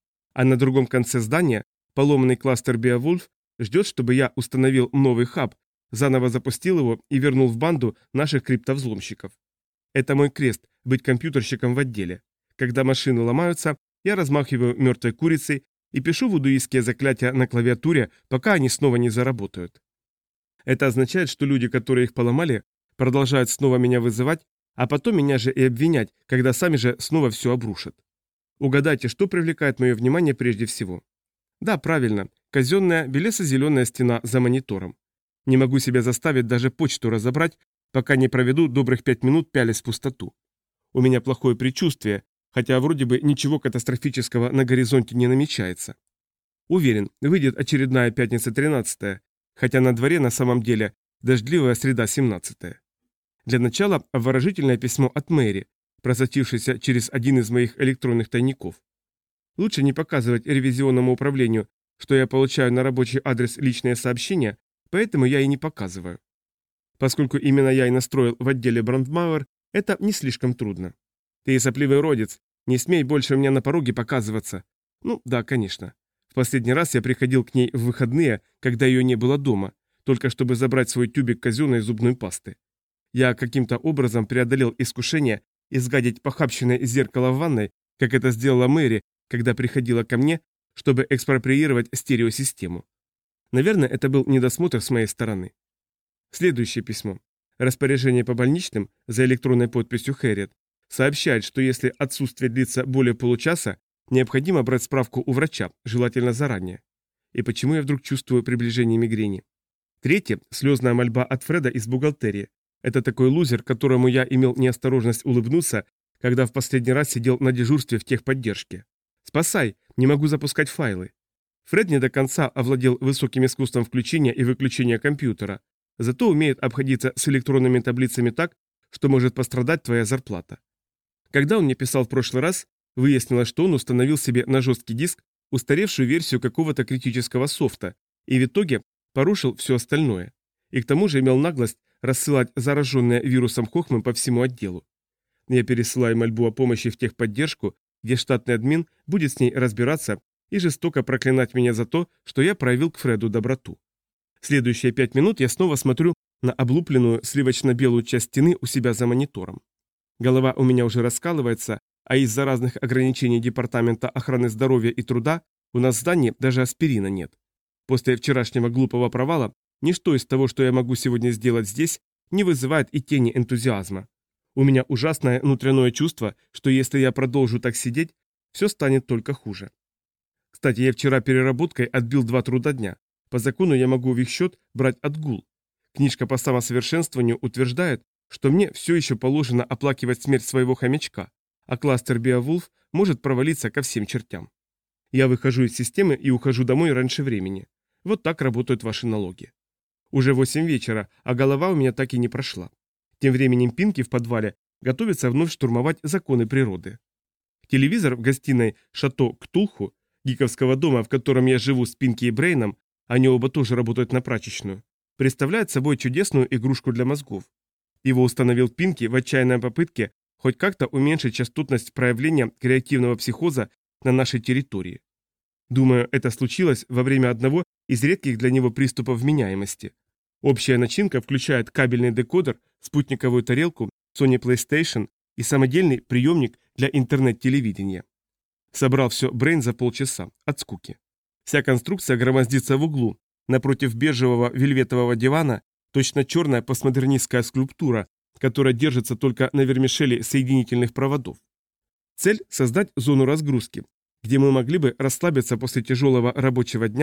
А на другом конце здания поломанный кластер Beowulf ждет, чтобы я установил новый хаб, заново запустил его и вернул в банду наших криптовзломщиков. Это мой крест – быть компьютерщиком в отделе. Когда машины ломаются, я размахиваю мертвой курицей и пишу вудуистские заклятия на клавиатуре, пока они снова не заработают. Это означает, что люди, которые их поломали, продолжают снова меня вызывать, а потом меня же и обвинять, когда сами же снова все обрушат. Угадайте, что привлекает мое внимание прежде всего? Да, правильно, казенная белесо-зеленая стена за монитором. Не могу себя заставить даже почту разобрать, пока не проведу добрых пять минут пялясь в пустоту. У меня плохое предчувствие, хотя вроде бы ничего катастрофического на горизонте не намечается. Уверен, выйдет очередная пятница тринадцатая, хотя на дворе на самом деле дождливая среда семнадцатая. Для начала обворожительное письмо от Мэри, просочившееся через один из моих электронных тайников. Лучше не показывать ревизионному управлению, что я получаю на рабочий адрес личные сообщения, поэтому я и не показываю. Поскольку именно я и настроил в отделе Брандмауэр, это не слишком трудно. Ты сопливый родец, не смей больше у меня на пороге показываться. Ну, да, конечно. В последний раз я приходил к ней в выходные, когда ее не было дома, только чтобы забрать свой тюбик казенной зубной пасты. Я каким-то образом преодолел искушение изгадить похабщенное из зеркала в ванной, как это сделала Мэри, когда приходила ко мне, чтобы экспроприировать стереосистему. Наверное, это был недосмотр с моей стороны. Следующее письмо. Распоряжение по больничным за электронной подписью Хэрриет сообщает, что если отсутствие длится более получаса, необходимо брать справку у врача, желательно заранее. И почему я вдруг чувствую приближение мигрени? Третье – слезная мольба от Фреда из бухгалтерии. Это такой лузер, которому я имел неосторожность улыбнуться, когда в последний раз сидел на дежурстве в техподдержке. «Спасай! Не могу запускать файлы!» Фред не до конца овладел высоким искусством включения и выключения компьютера, зато умеет обходиться с электронными таблицами так, что может пострадать твоя зарплата. Когда он мне писал в прошлый раз, выяснилось, что он установил себе на жесткий диск устаревшую версию какого-то критического софта и в итоге порушил все остальное. И к тому же имел наглость рассылать зараженные вирусом Хохмы по всему отделу. Я пересылаю мольбу о помощи в техподдержку, где штатный админ будет с ней разбираться и жестоко проклинать меня за то, что я проявил к Фреду доброту. Следующие пять минут я снова смотрю на облупленную сливочно-белую часть стены у себя за монитором. Голова у меня уже раскалывается, а из-за разных ограничений Департамента охраны здоровья и труда у нас в здании даже аспирина нет. После вчерашнего глупого провала ничто из того, что я могу сегодня сделать здесь, не вызывает и тени энтузиазма. У меня ужасное внутреннее чувство, что если я продолжу так сидеть, все станет только хуже. Кстати, я вчера переработкой отбил два труда дня. По закону я могу в их счет брать отгул. Книжка по самосовершенствованию утверждает, что мне все еще положено оплакивать смерть своего хомячка, а кластер Beowulf может провалиться ко всем чертям. Я выхожу из системы и ухожу домой раньше времени. Вот так работают ваши налоги. Уже восемь вечера, а голова у меня так и не прошла. Тем временем Пинки в подвале готовится вновь штурмовать законы природы. Телевизор в гостиной «Шато Ктулху», гиковского дома, в котором я живу с Пинки и Брейном, они оба тоже работают на прачечную, представляет собой чудесную игрушку для мозгов. Его установил Пинки в отчаянной попытке хоть как-то уменьшить частотность проявления креативного психоза на нашей территории. Думаю, это случилось во время одного из редких для него приступов вменяемости. Общая начинка включает кабельный декодер, спутниковую тарелку, Sony PlayStation и самодельный приемник для интернет-телевидения. Собрал все Брейн за полчаса, от скуки. Вся конструкция громоздится в углу, напротив бежевого вельветового дивана, точно черная постмодернистская скульптура, которая держится только на вермишели соединительных проводов. Цель – создать зону разгрузки, где мы могли бы расслабиться после тяжелого рабочего дня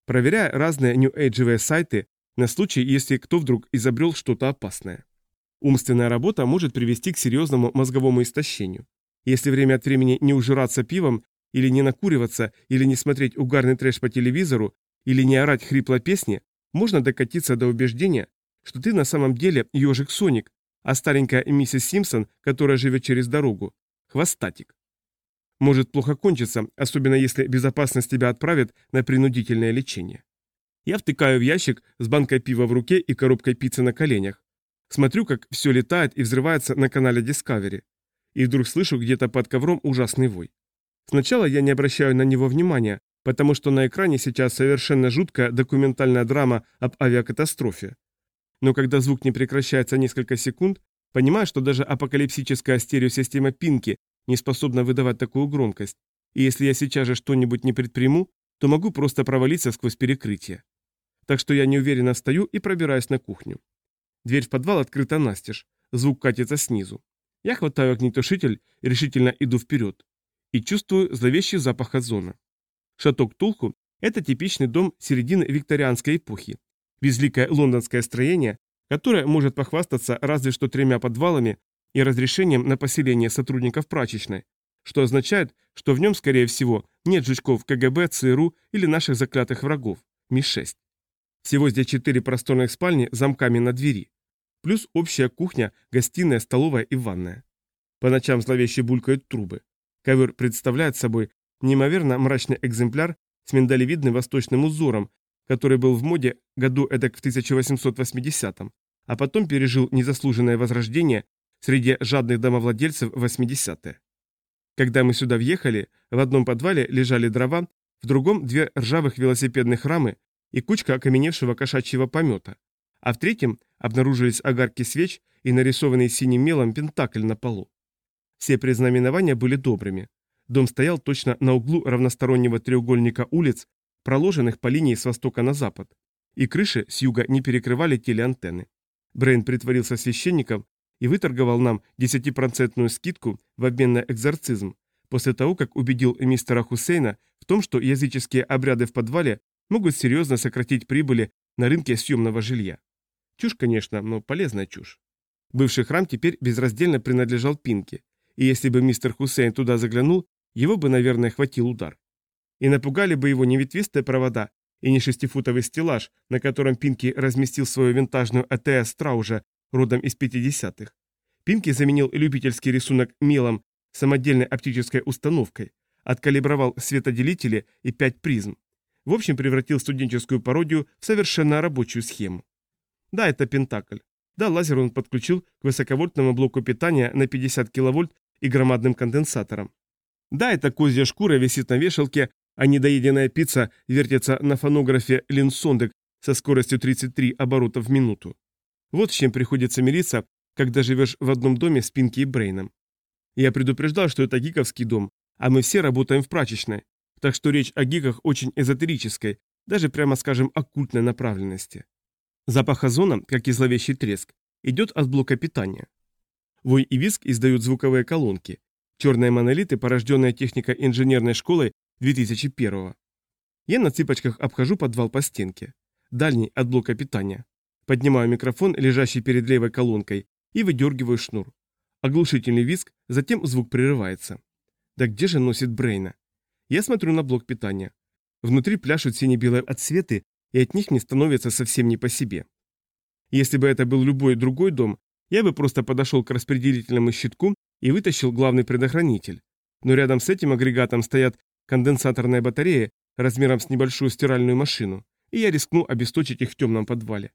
проверяя разные нью-эйджевые сайты на случай, если кто вдруг изобрел что-то опасное. Умственная работа может привести к серьезному мозговому истощению. Если время от времени не ужираться пивом, или не накуриваться, или не смотреть угарный трэш по телевизору, или не орать хрипло песни, можно докатиться до убеждения, что ты на самом деле ежик Соник, а старенькая миссис Симпсон, которая живет через дорогу, хвостатик. Может плохо кончиться, особенно если безопасность тебя отправит на принудительное лечение. Я втыкаю в ящик с банкой пива в руке и коробкой пиццы на коленях. Смотрю, как все летает и взрывается на канале Discovery. И вдруг слышу где-то под ковром ужасный вой. Сначала я не обращаю на него внимания, потому что на экране сейчас совершенно жуткая документальная драма об авиакатастрофе. Но когда звук не прекращается несколько секунд, понимаю, что даже апокалипсическая стереосистема Пинки не способна выдавать такую громкость, и если я сейчас же что-нибудь не предприму, то могу просто провалиться сквозь перекрытие. Так что я неуверенно встаю и пробираюсь на кухню. Дверь в подвал открыта настежь, звук катится снизу. Я хватаю огнетушитель и решительно иду вперед. И чувствую зловещий запах озона. Шаток Тулху – это типичный дом середины викторианской эпохи. Безликое лондонское строение, которое может похвастаться разве что тремя подвалами и разрешением на поселение сотрудников прачечной, что означает, что в нем, скорее всего, нет жучков КГБ, ЦРУ или наших заклятых врагов – Ми шесть. Всего здесь четыре просторных спальни с замками на двери, плюс общая кухня, гостиная, столовая и ванная. По ночам зловеще булькают трубы. Ковер представляет собой неимоверно мрачный экземпляр с миндалевидным восточным узором, который был в моде году эдак в тысяча восемьсот восьмидесятом, а потом пережил незаслуженное возрождение среди жадных домовладельцев в восьмидесятые. Когда мы сюда въехали, в одном подвале лежали дрова, в другом две ржавых велосипедных рамы и кучка окаменевшего кошачьего помета, а в третьем обнаружились огарки свеч и нарисованный синим мелом пентакль на полу. Все предзнаменования были добрыми. Дом стоял точно на углу равностороннего треугольника улиц, проложенных по линии с востока на запад, и крыши с юга не перекрывали телеантенны. Брейн притворился священником и выторговал нам десятипроцентную скидку в обмен на экзорцизм, после того, как убедил мистера Хусейна в том, что языческие обряды в подвале могут серьезно сократить прибыли на рынке съемного жилья. Чушь, конечно, но полезная чушь. Бывший храм теперь безраздельно принадлежал Пинке, и если бы мистер Хусейн туда заглянул, его бы, наверное, хватил удар. И напугали бы его не ветвистые провода и не шестифутовый стеллаж, на котором Пинки разместил свою винтажную АТС Страужа родом из пятидесятых. Пинки заменил любительский рисунок мелом самодельной оптической установкой, откалибровал светоделители и пять призм. В общем, превратил студенческую пародию в совершенно рабочую схему. Да, это Пентакль. Да, лазер он подключил к высоковольтному блоку питания на пятьдесят киловольт и громадным конденсатором. Да, эта козья шкура висит на вешалке, а недоеденная пицца вертится на фонографе Линсондек со скоростью тридцать три оборота в минуту. Вот с чем приходится мириться, когда живешь в одном доме с Пинки и Брейном. Я предупреждал, что это гиковский дом, а мы все работаем в прачечной, так что речь о гиках очень эзотерической, даже прямо скажем оккультной направленности. Запах озона, как и зловещий треск, идет от блока питания. Вой и визг издают звуковые колонки. Черные монолиты, порожденные техникой инженерной школой две тысячи первого. Я на цыпочках обхожу подвал по стенке. Дальний от блока питания. Поднимаю микрофон, лежащий перед левой колонкой, и выдергиваю шнур. Оглушительный визг, затем звук прерывается. Да где же носит Брейна? Я смотрю на блок питания. Внутри пляшут сине-белые отсветы, и от них мне становится совсем не по себе. Если бы это был любой другой дом, я бы просто подошел к распределительному щитку и вытащил главный предохранитель. Но рядом с этим агрегатом стоят конденсаторные батареи размером с небольшую стиральную машину, и я рискну обесточить их в темном подвале.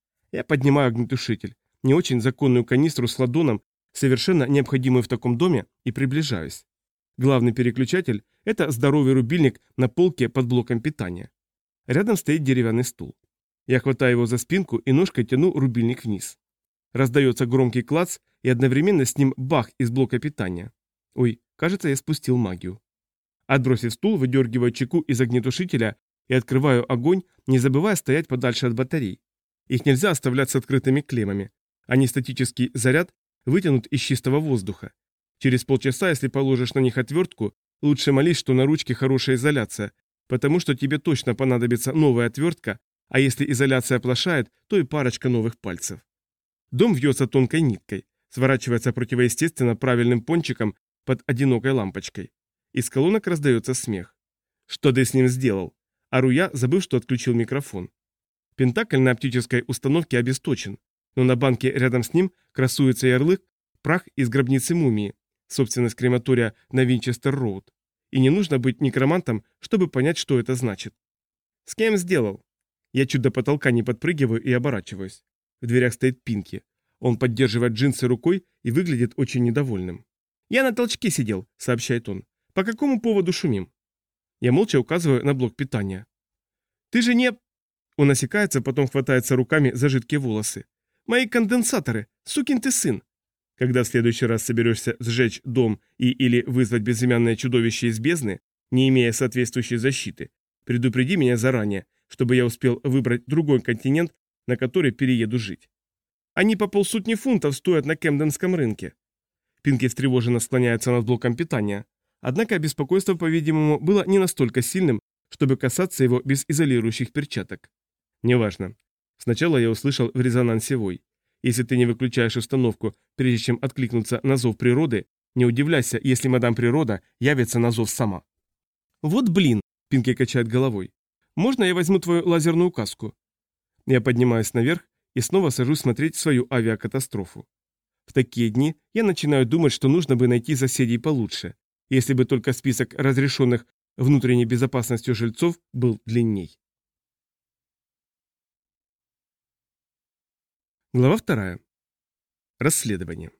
Я поднимаю огнетушитель, не очень законную канистру с ладоном, совершенно необходимую в таком доме, и приближаюсь. Главный переключатель – это здоровый рубильник на полке под блоком питания. Рядом стоит деревянный стул. Я хватаю его за спинку и ножкой тяну рубильник вниз. Раздается громкий клац, и одновременно с ним бах из блока питания. Ой, кажется, я спустил магию. Отбросив стул, выдергиваю чеку из огнетушителя и открываю огонь, не забывая стоять подальше от батарей. Их нельзя оставлять с открытыми клеммами. Они статический заряд вытянут из чистого воздуха. Через полчаса, если положишь на них отвертку, лучше молись, что на ручке хорошая изоляция, потому что тебе точно понадобится новая отвертка, а если изоляция оплошает, то и парочка новых пальцев. Дом вьется тонкой ниткой, сворачивается противоестественно правильным пончиком под одинокой лампочкой. Из колонок раздается смех. «Что ты с ним сделал?» Ору я, забыв, что отключил микрофон. Пентакль на оптической установке обесточен, но на банке рядом с ним красуется ярлык «Прах из гробницы мумии», собственность крематория на Винчестер-Роуд. И не нужно быть некромантом, чтобы понять, что это значит. «С кем сделал?» Я чуть до потолка не подпрыгиваю и оборачиваюсь. В дверях стоит Пинки. Он поддерживает джинсы рукой и выглядит очень недовольным. «Я на толчке сидел», — сообщает он. «По какому поводу шумим?» Я молча указываю на блок питания. «Ты же не...» Он осекается, потом хватается руками за жидкие волосы. «Мои конденсаторы! Сукин ты сын!» Когда в следующий раз соберешься сжечь дом и или вызвать безымянное чудовище из бездны, не имея соответствующей защиты, предупреди меня заранее, чтобы я успел выбрать другой континент, на который перееду жить. Они по полсотни фунтов стоят на Кемденском рынке. Пинки встревоженно склоняется над блоком питания. Однако беспокойство, по-видимому, было не настолько сильным, чтобы касаться его без изолирующих перчаток. Неважно. Сначала я услышал в резонансе вой. Если ты не выключаешь установку, прежде чем откликнуться на зов природы, не удивляйся, если мадам природа явится на зов сама. Вот блин, Пинки качает головой. Можно я возьму твою лазерную каску? Я поднимаюсь наверх и снова сажусь смотреть свою авиакатастрофу. В такие дни я начинаю думать, что нужно бы найти соседей получше, если бы только список разрешенных внутренней безопасностью жильцов был длинней. Глава вторая. Расследование.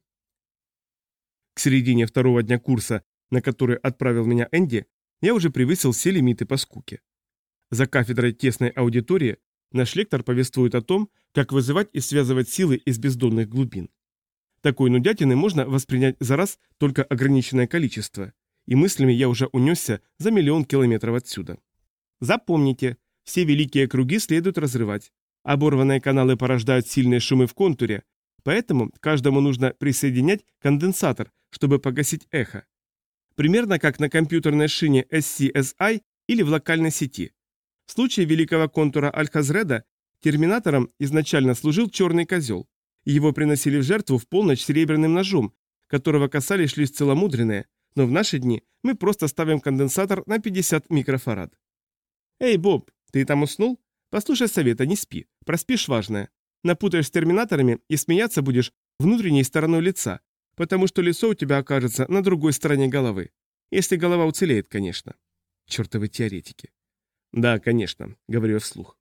К середине второго дня курса, на который отправил меня Энди, я уже превысил все лимиты по скуке. За кафедрой тесной аудитории наш лектор повествует о том, как вызывать и связывать силы из бездонных глубин. Такой нудятины можно воспринять за раз только ограниченное количество, и мыслями я уже унесся за миллион километров отсюда. Запомните, все великие круги следует разрывать. Оборванные каналы порождают сильные шумы в контуре, поэтому каждому нужно присоединять конденсатор, чтобы погасить эхо. Примерно как на компьютерной шине эс си эс ай или в локальной сети. В случае великого контура Аль-Хазреда терминатором изначально служил черный козел. Его приносили в жертву в полночь серебряным ножом, которого касались лишь целомудренные, но в наши дни мы просто ставим конденсатор на пятьдесят микрофарад. «Эй, Боб, ты там уснул? Послушай совета, не спи, проспишь важное. Напутаешь с терминаторами и смеяться будешь внутренней стороной лица, потому что лицо у тебя окажется на другой стороне головы. Если голова уцелеет, конечно». Чертовы теоретики. «Да, конечно», — говорю я вслух.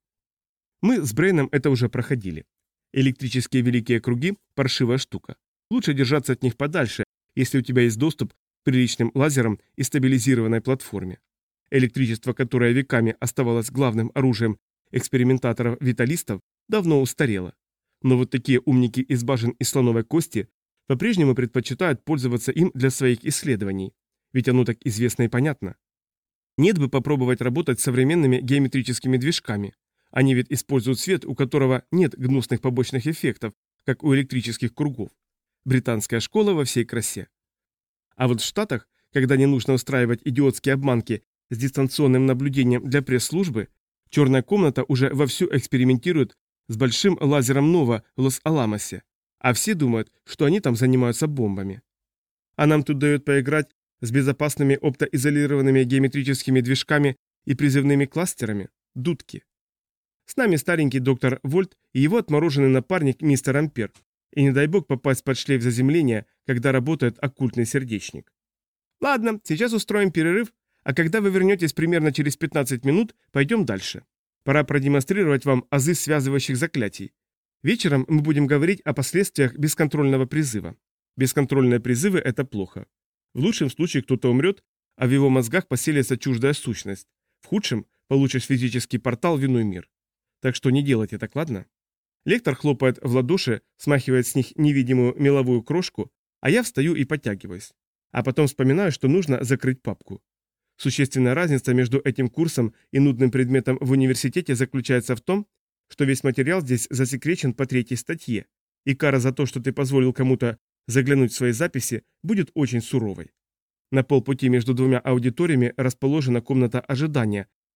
Мы с Брейном это уже проходили. Электрические великие круги – паршивая штука. Лучше держаться от них подальше, если у тебя есть доступ к приличным лазерам и стабилизированной платформе. Электричество, которое веками оставалось главным оружием экспериментаторов-виталистов, давно устарело. Но вот такие умники из башен из слоновой кости по-прежнему предпочитают пользоваться им для своих исследований, ведь оно так известно и понятно. Нет бы попробовать работать с современными геометрическими движками. Они ведь используют свет, у которого нет гнусных побочных эффектов, как у электрических кругов. Британская школа во всей красе. А вот в Штатах, когда не нужно устраивать идиотские обманки с дистанционным наблюдением для пресс-службы, черная комната уже вовсю экспериментирует с большим лазером Нова в Лос-Аламосе, а все думают, что они там занимаются бомбами. А нам тут дают поиграть с безопасными оптоизолированными геометрическими движками и призывными кластерами – дудки. С нами старенький доктор Вольт и его отмороженный напарник мистер Ампер, и не дай бог попасть под шлейф заземления, когда работает оккультный сердечник. Ладно, сейчас устроим перерыв, а когда вы вернетесь примерно через пятнадцать минут, пойдем дальше. Пора продемонстрировать вам азы связывающих заклятий. Вечером мы будем говорить о последствиях бесконтрольного призыва. Бесконтрольные призывы – это плохо. В лучшем случае кто-то умрет, а в его мозгах поселится чуждая сущность. В худшем получишь физический портал в иной мир. Так что не делайте так, ладно? Лектор хлопает в ладоши, смахивает с них невидимую меловую крошку, а я встаю и подтягиваюсь. А потом вспоминаю, что нужно закрыть папку. Существенная разница между этим курсом и нудным предметом в университете заключается в том, что весь материал здесь засекречен по третьей статье, и кара за то, что ты позволил кому-то заглянуть в свои записи, будет очень суровой. На полпути между двумя аудиториями расположена комната ожидания,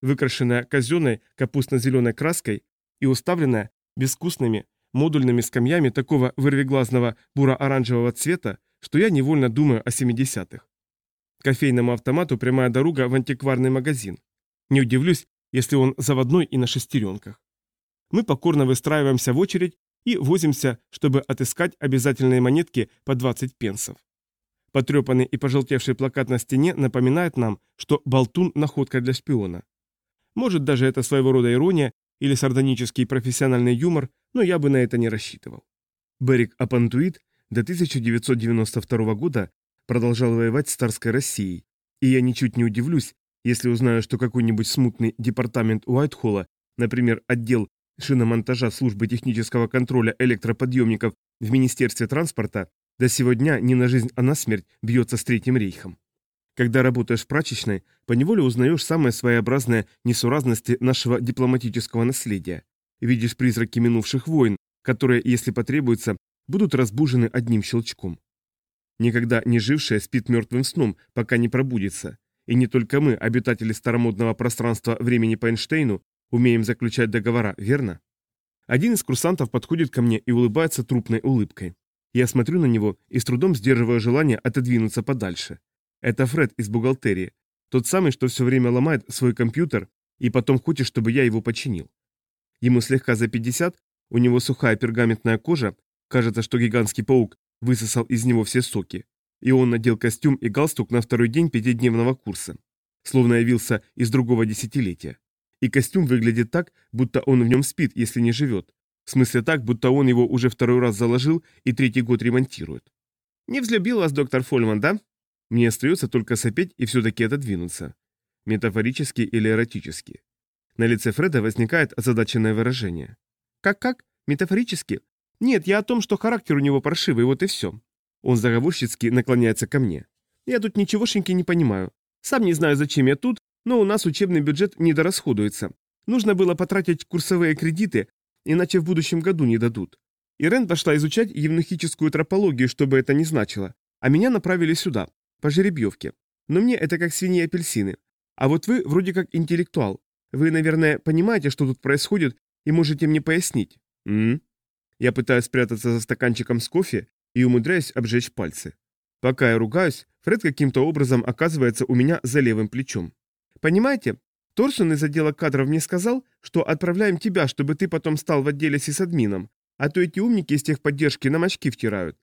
выкрашенная казенной капустно-зеленой краской и уставленная безвкусными модульными скамьями такого вырвиглазного буро-оранжевого цвета, что я невольно думаю о семидесятых. К кофейному автомату прямая дорога в антикварный магазин. Не удивлюсь, если он заводной и на шестеренках. Мы покорно выстраиваемся в очередь и возимся, чтобы отыскать обязательные монетки по двадцать пенсов. Потрепанный и пожелтевший плакат на стене напоминает нам, что болтун – находка для шпиона. Может, даже это своего рода ирония или сардонический профессиональный юмор, но я бы на это не рассчитывал. Берик-Апантуит до тысяча девятьсот девяносто второго года продолжал воевать с царской Россией, и я ничуть не удивлюсь, если узнаю, что какой-нибудь смутный департамент Уайтхолла, например, отдел шиномонтажа службы технического контроля электроподъемников в Министерстве транспорта, до сего дня не на жизнь, а на смерть бьется с Третьим рейхом. Когда работаешь в прачечной, поневоле узнаешь самые своеобразные несуразности нашего дипломатического наследия. Видишь призраки минувших войн, которые, если потребуется, будут разбужены одним щелчком. Никогда не жившая спит мертвым сном, пока не пробудится. И не только мы, обитатели старомодного пространства времени по Эйнштейну, умеем заключать договора, верно? Один из курсантов подходит ко мне и улыбается трупной улыбкой. Я смотрю на него и с трудом сдерживаю желание отодвинуться подальше. Это Фред из бухгалтерии, тот самый, что все время ломает свой компьютер и потом хочет, чтобы я его починил. Ему слегка за пятьдесят, у него сухая пергаментная кожа, кажется, что гигантский паук высосал из него все соки, и он надел костюм и галстук на второй день пятидневного курса, словно явился из другого десятилетия. И костюм выглядит так, будто он в нем спит, если не живет. В смысле так, будто он его уже второй раз заложил и третий год ремонтирует. «Не взлюбил вас доктор Фольман, да?» Мне остается только сопеть и все-таки отодвинуться. Метафорически или эротически. На лице Фреда возникает озадаченное выражение. «Как-как? Метафорически? Нет, я о том, что характер у него паршивый, вот и все». Он заговорщицки наклоняется ко мне. «Я тут ничегошеньки не понимаю. Сам не знаю, зачем я тут, но у нас учебный бюджет недорасходуется. Нужно было потратить курсовые кредиты, иначе в будущем году не дадут. Ирен пошла изучать евнухическую тропологию, чтобы это не значило, а меня направили сюда, по жеребьевке. Но мне это как свиньи и апельсины. А вот вы вроде как интеллектуал. Вы, наверное, понимаете, что тут происходит, и можете мне пояснить. М-м. Я пытаюсь спрятаться за стаканчиком с кофе и умудряюсь обжечь пальцы. Пока я ругаюсь, Фред каким-то образом оказывается у меня за левым плечом. Понимаете, Торсон из отдела кадров мне сказал, что отправляем тебя, чтобы ты потом стал в отделе сисадмином, а то эти умники из техподдержки нам очки втирают.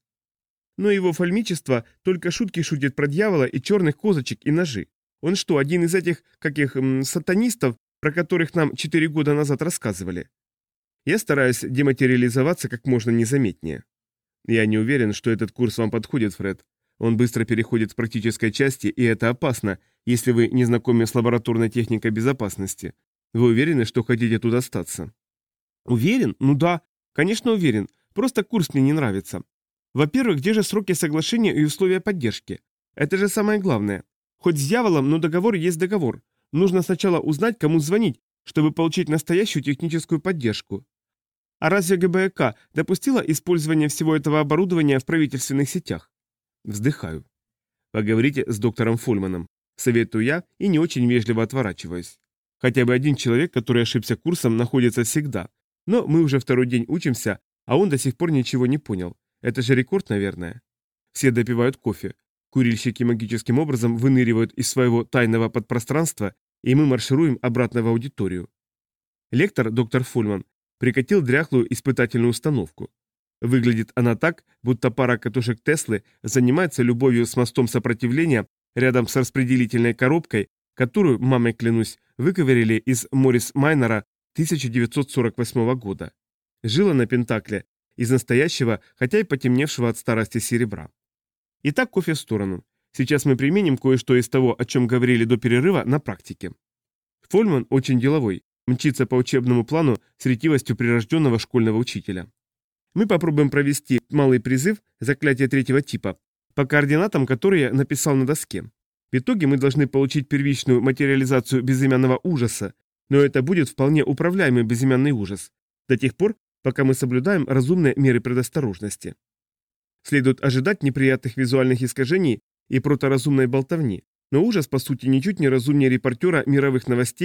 Но его фольмичество только шутки шутит про дьявола и черных козочек и ножи. Он что, один из этих, как их, м, сатанистов, про которых нам четыре года назад рассказывали? Я стараюсь дематериализоваться как можно незаметнее. Я не уверен, что этот курс вам подходит, Фред. Он быстро переходит к практической части, и это опасно, если вы не знакомы с лабораторной техникой безопасности. Вы уверены, что хотите тут остаться? Уверен? Ну да, конечно уверен. Просто курс мне не нравится. Во-первых, где же сроки соглашения и условия поддержки? Это же самое главное. Хоть с дьяволом, но договор есть договор. Нужно сначала узнать, кому звонить, чтобы получить настоящую техническую поддержку. А разве ГБК допустила использование всего этого оборудования в правительственных сетях? Вздыхаю. Поговорите с доктором Фольманом. Советую я и не очень вежливо отворачиваюсь. Хотя бы один человек, который ошибся курсом, находится всегда. Но мы уже второй день учимся, а он до сих пор ничего не понял. Это же рекорд, наверное. Все допивают кофе. Курильщики магическим образом выныривают из своего тайного подпространства, и мы маршируем обратно в аудиторию. Лектор, доктор Фольман, прикатил дряхлую испытательную установку. Выглядит она так, будто пара катушек Теслы занимается любовью с мостом сопротивления рядом с распределительной коробкой, которую, мамой клянусь, выковырили из Моррис Майнера тысяча девятьсот сорок восьмого года. Жила на Пентакле из настоящего, хотя и потемневшего от старости серебра. Итак, кофе в сторону. Сейчас мы применим кое-что из того, о чем говорили до перерыва, на практике. Фольман очень деловой, мчится по учебному плану с ретивостью прирожденного школьного учителя. Мы попробуем провести малый призыв заклятия третьего типа по координатам, которые я написал на доске. В итоге мы должны получить первичную материализацию безымянного ужаса, но это будет вполне управляемый безымянный ужас, до тех пор, пока мы соблюдаем разумные меры предосторожности. Следует ожидать неприятных визуальных искажений и проторазумной болтовни, но ужас, по сути, ничуть не разумнее репортера мировых новостей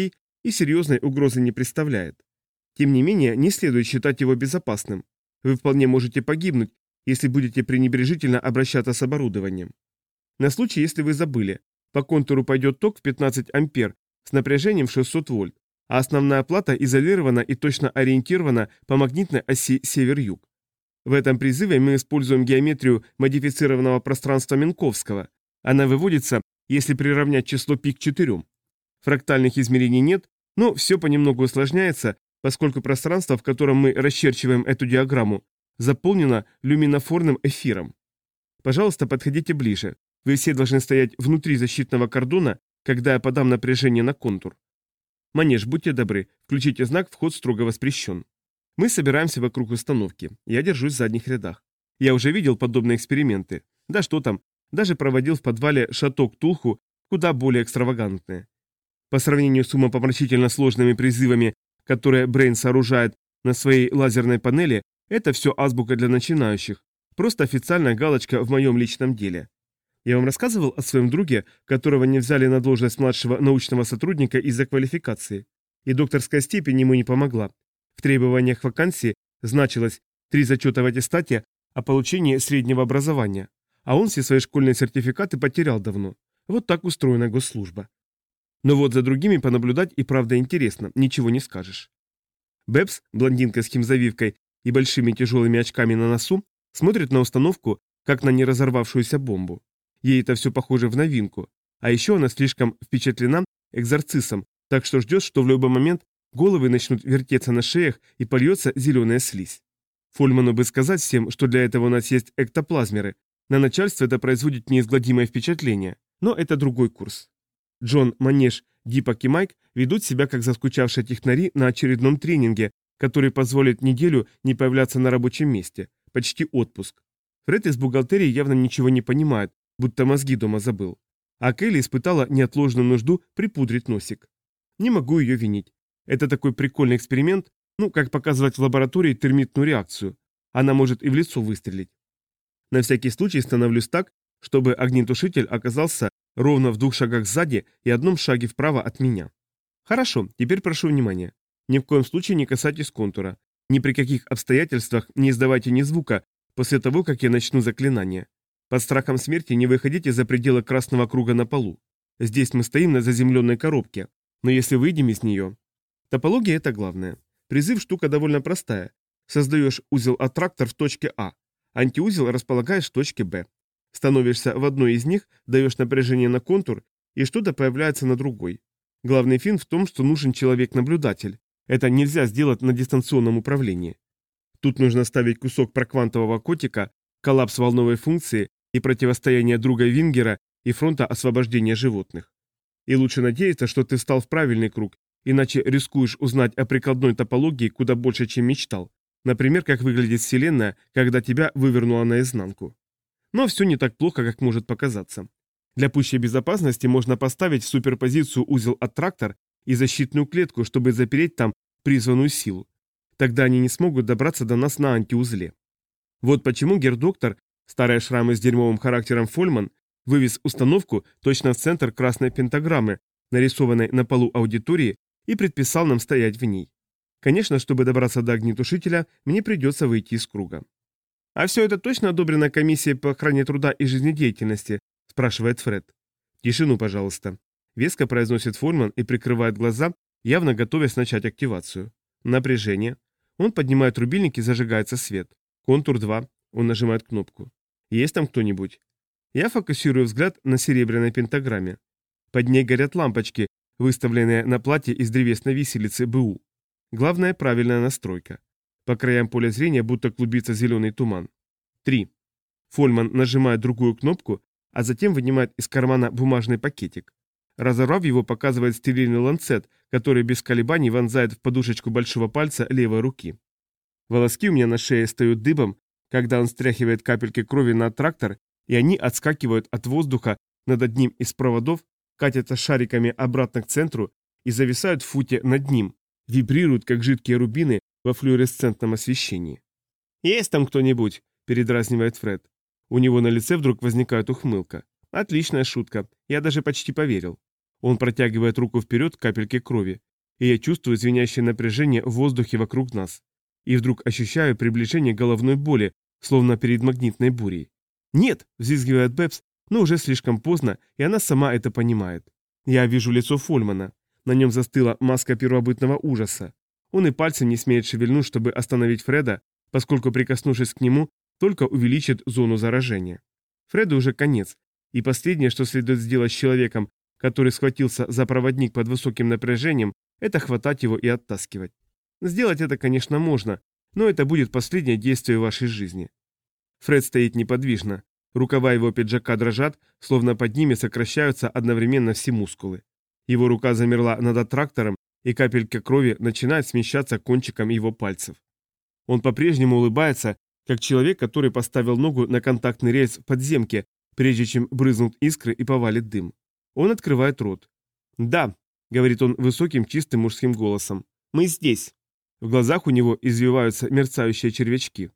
и серьезной угрозы не представляет. Тем не менее, не следует считать его безопасным. Вы вполне можете погибнуть, если будете пренебрежительно обращаться с оборудованием. На случай, если вы забыли, по контуру пойдет ток в пятнадцать ампер с напряжением в шестьсот вольт, а основная плата изолирована и точно ориентирована по магнитной оси север-юг. В этом призыве мы используем геометрию модифицированного пространства Минковского. Она выводится, если приравнять число π к четырем. Фрактальных измерений нет, но все понемногу усложняется, поскольку пространство, в котором мы расчерчиваем эту диаграмму, заполнено люминофорным эфиром. Пожалуйста, подходите ближе. Вы все должны стоять внутри защитного кордона, когда я подам напряжение на контур. Манеж, будьте добры, включите знак «Вход строго воспрещен». Мы собираемся вокруг установки. Я держусь в задних рядах. Я уже видел подобные эксперименты. Да что там, даже проводил в подвале шаток Тулху, куда более экстравагантные. По сравнению с умопомрачительно сложными призывами, которые Брейн сооружает на своей лазерной панели, это все азбука для начинающих. Просто официальная галочка в моем личном деле. Я вам рассказывал о своем друге, которого не взяли на должность младшего научного сотрудника из-за квалификации. И докторская степень ему не помогла. В требованиях вакансии значилось три зачета в аттестате о получении среднего образования. А он все свои школьные сертификаты потерял давно. Вот так устроена госслужба. Но вот за другими понаблюдать и правда интересно, ничего не скажешь. Бэбс, блондинка с химзавивкой и большими тяжелыми очками на носу, смотрит на установку, как на неразорвавшуюся бомбу. Ей это все похоже в новинку. А еще она слишком впечатлена экзорцисом, так что ждет, что в любой момент головы начнут вертеться на шеях и польется зеленая слизь. Фольману бы сказать всем, что для этого у нас есть эктоплазмеры. На начальство это производит неизгладимое впечатление. Но это другой курс. Джон, Манеж, Дипак и Майк ведут себя как заскучавшие технари на очередном тренинге, который позволит неделю не появляться на рабочем месте. Почти отпуск. Фред из бухгалтерии явно ничего не понимает, будто мозги дома забыл. А Келли испытала неотложную нужду припудрить носик. Не могу ее винить. Это такой прикольный эксперимент, ну, как показывать в лаборатории термитную реакцию. Она может и в лицо выстрелить. На всякий случай становлюсь так, чтобы огнетушитель оказался ровно в двух шагах сзади и одном шаге вправо от меня. Хорошо, теперь прошу внимания. Ни в коем случае не касайтесь контура. Ни при каких обстоятельствах не издавайте ни звука после того, как я начну заклинание. Под страхом смерти не выходите за пределы красного круга на полу. Здесь мы стоим на заземленной коробке, но если выйдем из нее... Топология — это главное. Призыв — штука довольно простая. Создаешь узел-аттрактор в точке А. Антиузел располагаешь в точке Б. Становишься в одной из них, даешь напряжение на контур, и что-то появляется на другой. Главный фин в том, что нужен человек-наблюдатель. Это нельзя сделать на дистанционном управлении. Тут нужно ставить кусок проквантового котика, коллапс волновой функции и противостояние друга Вингера и фронта освобождения животных. И лучше надеяться, что ты встал в правильный круг, иначе рискуешь узнать о прикладной топологии куда больше, чем мечтал. Например, как выглядит Вселенная, когда тебя вывернуло наизнанку. Но все не так плохо, как может показаться. Для пущей безопасности можно поставить в суперпозицию узел-аттрактор и защитную клетку, чтобы запереть там призванную силу. Тогда они не смогут добраться до нас на антиузле. Вот почему гердоктор, старые шрамы с дерьмовым характером Фольман, вывез установку точно в центр красной пентаграммы, нарисованной на полу аудитории, и предписал нам стоять в ней. Конечно, чтобы добраться до огнетушителя, мне придется выйти из круга. «А все это точно одобрено комиссией по охране труда и жизнедеятельности?» – спрашивает Фред. «Тишину, пожалуйста». Веско произносит Фольман и прикрывает глаза, явно готовясь начать активацию. Напряжение. Он поднимает рубильник и зажигается свет. Контур два. Он нажимает кнопку. Есть там кто-нибудь? Я фокусирую взгляд на серебряной пентаграмме. Под ней горят лампочки, выставленные на плате из древесной виселицы БУ. Главное — правильная настройка. По краям поля зрения будто клубится зеленый туман. Три. Фольман нажимает другую кнопку, а затем вынимает из кармана бумажный пакетик. Разорвав его, показывает стерильный ланцет, который без колебаний вонзает в подушечку большого пальца левой руки. Волоски у меня на шее встают дыбом, когда он стряхивает капельки крови на трактор, и они отскакивают от воздуха над одним из проводов, катятся шариками обратно к центру и зависают в футе над ним, вибрируют, как жидкие рубины во флуоресцентном освещении. «Есть там кто-нибудь?» – передразнивает Фред. У него на лице вдруг возникает ухмылка. Отличная шутка, я даже почти поверил. Он протягивает руку вперед к капельке крови. и я чувствую звенящее напряжение в воздухе вокруг нас. И вдруг ощущаю приближение головной боли, словно перед магнитной бурей. «Нет!» – взвизгивает Бэбс, но уже слишком поздно, и она сама это понимает. Я вижу лицо Фольмана. На нем застыла маска первобытного ужаса. Он и пальцем не смеет шевельнуть, чтобы остановить Фреда, поскольку, прикоснувшись к нему, только увеличит зону заражения. Фреду уже конец, и последнее, что следует сделать с человеком, который схватился за проводник под высоким напряжением, это хватать его и оттаскивать. Сделать это, конечно, можно, но это будет последнее действие в вашей жизни. Фред стоит неподвижно. Рукава его пиджака дрожат, словно под ними сокращаются одновременно все мускулы. Его рука замерла над аттрактором, и капелька крови начинает смещаться кончиком его пальцев. Он по-прежнему улыбается, как человек, который поставил ногу на контактный рельс в подземке, прежде чем брызнут искры и повалит дым. Он открывает рот. «Да», — говорит он высоким чистым мужским голосом, — «мы здесь». В глазах у него извиваются мерцающие червячки.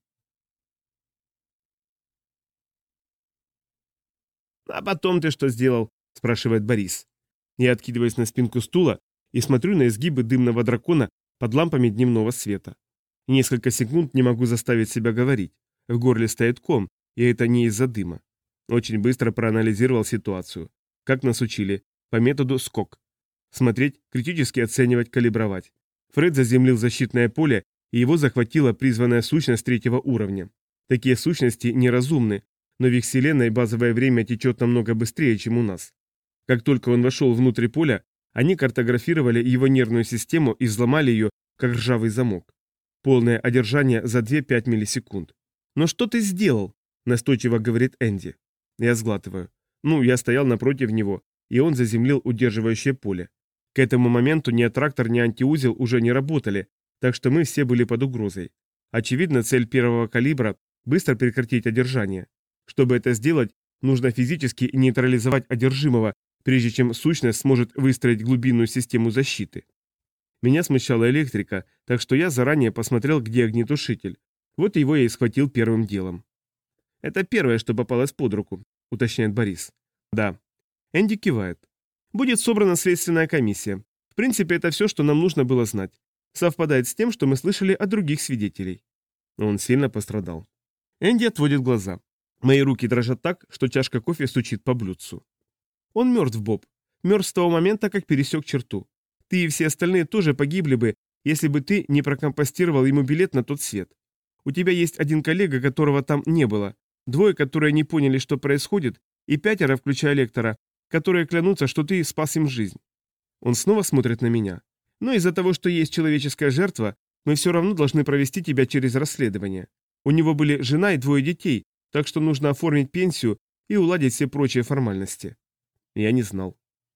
«А потом ты что сделал?» – спрашивает Борис. Я откидываюсь на спинку стула и смотрю на изгибы дымного дракона под лампами дневного света. Несколько секунд не могу заставить себя говорить. В горле стоит ком, и это не из-за дыма. Очень быстро проанализировал ситуацию. Как нас учили? По методу скок. Смотреть, критически оценивать, калибровать. Фред заземлил защитное поле, и его захватила призванная сущность третьего уровня. Такие сущности неразумны, но в их вселенной базовое время течет намного быстрее, чем у нас. Как только он вошел внутрь поля, они картографировали его нервную систему и взломали ее, как ржавый замок. Полное одержание за две-пять миллисекунд. «Но что ты сделал?» – настойчиво говорит Энди. Я сглатываю. Ну, я стоял напротив него, и он заземлил удерживающее поле. К этому моменту ни аттрактор, ни антиузел уже не работали, так что мы все были под угрозой. Очевидно, цель первого калибра – быстро прекратить одержание. Чтобы это сделать, нужно физически нейтрализовать одержимого, прежде чем сущность сможет выстроить глубинную систему защиты. Меня смущала электрика, так что я заранее посмотрел, где огнетушитель. Вот его я и схватил первым делом. «Это первое, что попалось под руку», — уточняет Борис. «Да». Энди кивает. «Будет собрана следственная комиссия. В принципе, это все, что нам нужно было знать. Совпадает с тем, что мы слышали от других свидетелей». Он сильно пострадал. Энди отводит глаза. Мои руки дрожат так, что чашка кофе стучит по блюдцу. «Он мертв, Боб. Мертв с того момента, как пересек черту. Ты и все остальные тоже погибли бы, если бы ты не прокомпостировал ему билет на тот свет. У тебя есть один коллега, которого там не было, двое, которые не поняли, что происходит, и пятеро, включая лектора, которые клянутся, что ты спас им жизнь». Он снова смотрит на меня. «Но из-за того, что есть человеческая жертва, мы все равно должны провести тебя через расследование. У него были жена и двое детей, так что нужно оформить пенсию и уладить все прочие формальности». Я не знал.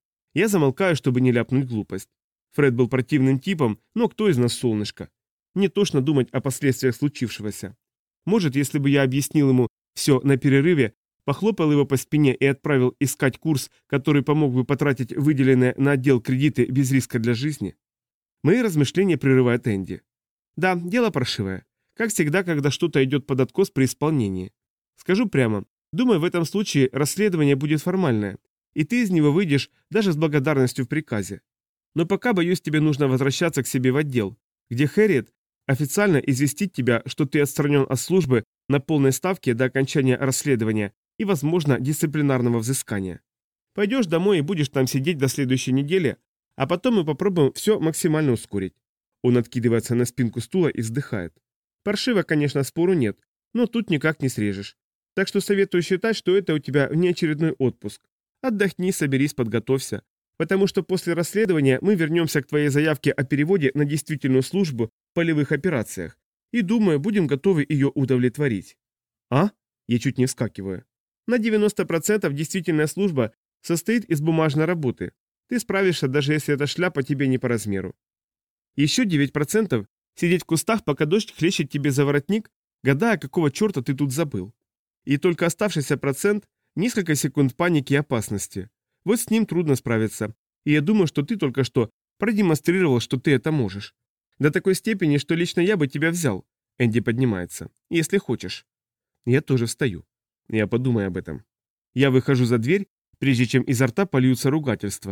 Я замолкаю, чтобы не ляпнуть глупость. Фред был противным типом, но кто из нас солнышко? Мне тошно думать о последствиях случившегося. Может, если бы я объяснил ему все на перерыве, похлопал его по спине и отправил искать курс, который помог бы потратить выделенные на отдел кредиты без риска для жизни? Мои размышления прерывает Энди. Да, дело паршивое. Как всегда, когда что-то идет под откос при исполнении. Скажу прямо, думаю, в этом случае расследование будет формальное, и ты из него выйдешь даже с благодарностью в приказе. Но пока, боюсь, тебе нужно возвращаться к себе в отдел, где Хэрриет официально известит тебя, что ты отстранен от службы на полной ставке до окончания расследования и, возможно, дисциплинарного взыскания. Пойдешь домой и будешь там сидеть до следующей недели, а потом мы попробуем все максимально ускорить». Он откидывается на спинку стула и вздыхает. «Паршиво, конечно, спору нет, но тут никак не срежешь. Так что советую считать, что это у тебя внеочередной отпуск. Отдохни, соберись, подготовься. Потому что после расследования мы вернемся к твоей заявке о переводе на действительную службу в полевых операциях. И, думаю, будем готовы ее удовлетворить». «А?» Я чуть не вскакиваю. «На девяносто процентов действительная служба состоит из бумажной работы. Ты справишься, даже если эта шляпа тебе не по размеру. Еще девять процентов сидеть в кустах, пока дождь хлещет тебе за воротник, гадая, какого черта ты тут забыл. И только оставшийся процент – несколько секунд паники и опасности. Вот с ним трудно справиться. И я думаю, что ты только что продемонстрировал, что ты это можешь. До такой степени, что лично я бы тебя взял». Энди поднимается. «Если хочешь». Я тоже встаю. Я подумаю об этом. Я выхожу за дверь, прежде чем изо рта польются ругательства.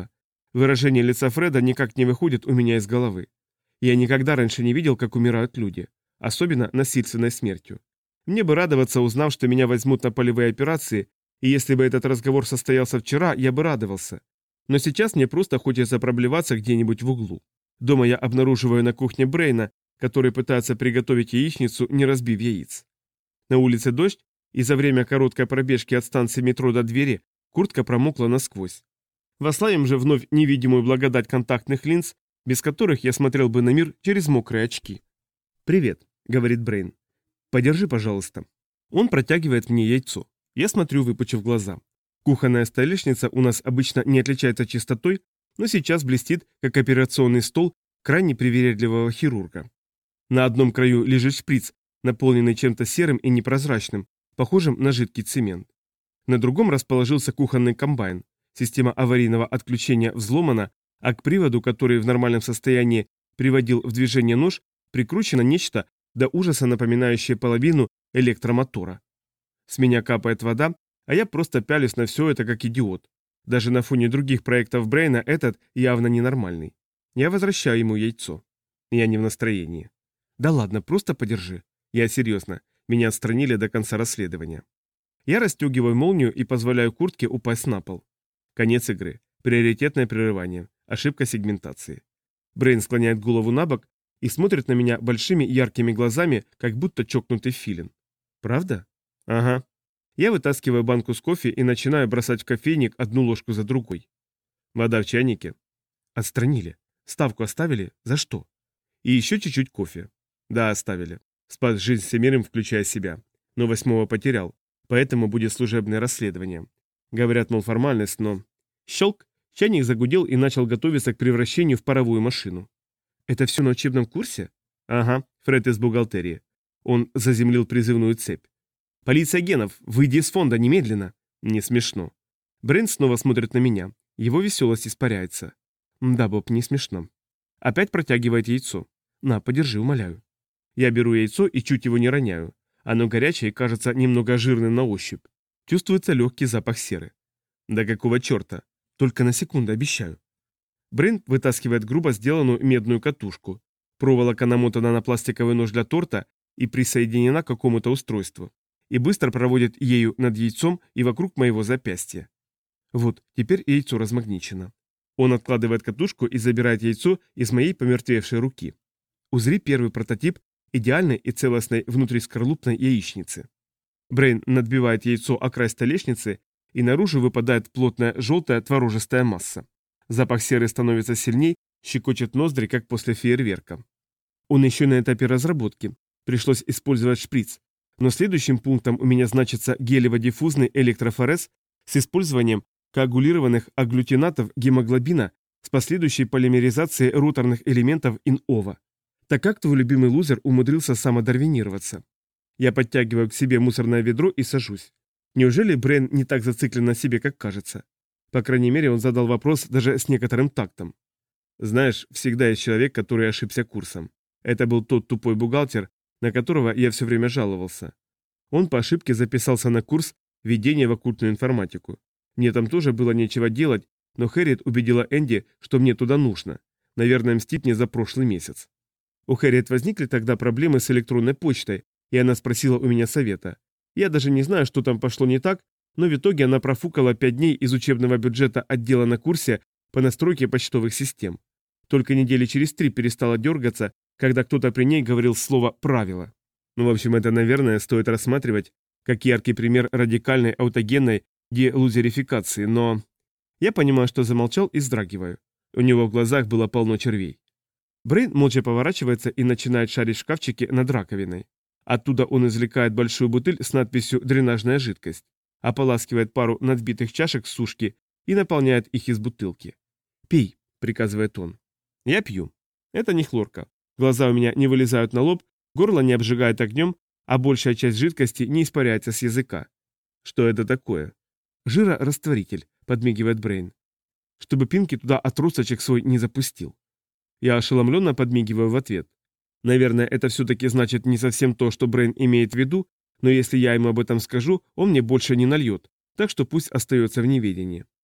Выражение лица Фреда никак не выходит у меня из головы. Я никогда раньше не видел, как умирают люди, особенно насильственной смертью. Мне бы радоваться, узнав, что меня возьмут на полевые операции, и если бы этот разговор состоялся вчера, я бы радовался. Но сейчас мне просто хочется проблеваться где-нибудь в углу. Дома я обнаруживаю на кухне Брейна, который пытается приготовить яичницу, не разбив яиц. На улице дождь, и за время короткой пробежки от станции метро до двери куртка промокла насквозь. Вослаем же вновь невидимую благодать контактных линз, без которых я смотрел бы на мир через мокрые очки. «Привет», — говорит Брейн. «Подержи, пожалуйста». Он протягивает мне яйцо. Я смотрю, выпучив глаза. Кухонная столешница у нас обычно не отличается чистотой, но сейчас блестит, как операционный стол крайне привередливого хирурга. На одном краю лежит шприц, наполненный чем-то серым и непрозрачным, похожим на жидкий цемент. На другом расположился кухонный комбайн. Система аварийного отключения взломана, а к приводу, который в нормальном состоянии приводил в движение нож, прикручено нечто, до ужаса напоминающее половину электромотора. С меня капает вода, а я просто пялюсь на все это как идиот. Даже на фоне других проектов Брейна этот явно ненормальный. Я возвращаю ему яйцо. Я не в настроении. Да ладно, просто подержи. Я серьезно. Меня отстранили до конца расследования. Я расстегиваю молнию и позволяю куртке упасть на пол. Конец игры. Приоритетное прерывание. Ошибка сегментации. Брейн склоняет голову на бок и смотрит на меня большими яркими глазами, как будто чокнутый филин. Правда? Ага. Я вытаскиваю банку с кофе и начинаю бросать в кофейник одну ложку за другой. Вода в чайнике. Отстранили. Ставку оставили? За что? И еще чуть-чуть кофе. Да, оставили. Спас жизнь всемирным, включая себя. Но восьмого потерял. Поэтому будет служебное расследование. Говорят, мол, формальность, но... Щелк. Чайник загудел и начал готовиться к превращению в паровую машину. Это все на учебном курсе? Ага, Фред из бухгалтерии. Он заземлил призывную цепь. Полиция генов, выйди из фонда немедленно. Не смешно. Брейн снова смотрит на меня. Его веселость испаряется. Да, Боб, не смешно. Опять протягивает яйцо. На, подержи, умоляю. Я беру яйцо и чуть его не роняю. Оно горячее и кажется немного жирным на ощупь. Чувствуется легкий запах серы. Да какого черта? Только на секунду, обещаю. Брейн вытаскивает грубо сделанную медную катушку. Проволока намотана на пластиковый нож для торта и присоединена к какому-то устройству. И быстро проводит ею над яйцом и вокруг моего запястья. Вот, теперь яйцо размагничено. Он откладывает катушку и забирает яйцо из моей помертвевшей руки. Узри первый прототип идеальной и целостной внутрискорлупной яичницы. Брейн надбивает яйцо о край столешницы, и наружу выпадает плотная желтая творожистая масса. Запах серы становится сильней, щекочет ноздри, как после фейерверка. Он еще на этапе разработки. Пришлось использовать шприц. Но следующим пунктом у меня значится гелево-диффузный электрофорез с использованием коагулированных агглютинатов гемоглобина с последующей полимеризацией роторных элементов ин-ова. Так как твой любимый лузер умудрился самодарвинироваться? Я подтягиваю к себе мусорное ведро и сажусь. Неужели Брейн не так зациклен на себе, как кажется? По крайней мере, он задал вопрос даже с некоторым тактом. Знаешь, всегда есть человек, который ошибся курсом. Это был тот тупой бухгалтер, на которого я все время жаловался. Он по ошибке записался на курс введения в оккультную информатику. Мне там тоже было нечего делать, но Хэрриет убедила Энди, что мне туда нужно. Наверное, мстит мне за прошлый месяц. У Хэрриет возникли тогда проблемы с электронной почтой, и она спросила у меня совета. Я даже не знаю, что там пошло не так, но в итоге она профукала пять дней из учебного бюджета отдела на курсе по настройке почтовых систем. Только недели через три перестала дергаться, когда кто-то при ней говорил слово «правило». Ну, в общем, это, наверное, стоит рассматривать как яркий пример радикальной аутогенной делузерификации, но... Я понимаю, что замолчал и вздрагиваю. У него в глазах было полно червей. Брейн молча поворачивается и начинает шарить в шкафчике над раковиной. Оттуда он извлекает большую бутыль с надписью «дренажная жидкость», ополаскивает пару надбитых чашек с сушки и наполняет их из бутылки. «Пей», — приказывает он. Я пью. Это не хлорка. Глаза у меня не вылезают на лоб, горло не обжигает огнем, а большая часть жидкости не испаряется с языка. Что это такое? Жирорастворитель, подмигивает Брейн. Чтобы Пинки туда отросточек свой не запустил. Я ошеломленно подмигиваю в ответ. Наверное, это все-таки значит не совсем то, что Брейн имеет в виду, но если я ему об этом скажу, он мне больше не нальет, так что пусть остается в неведении.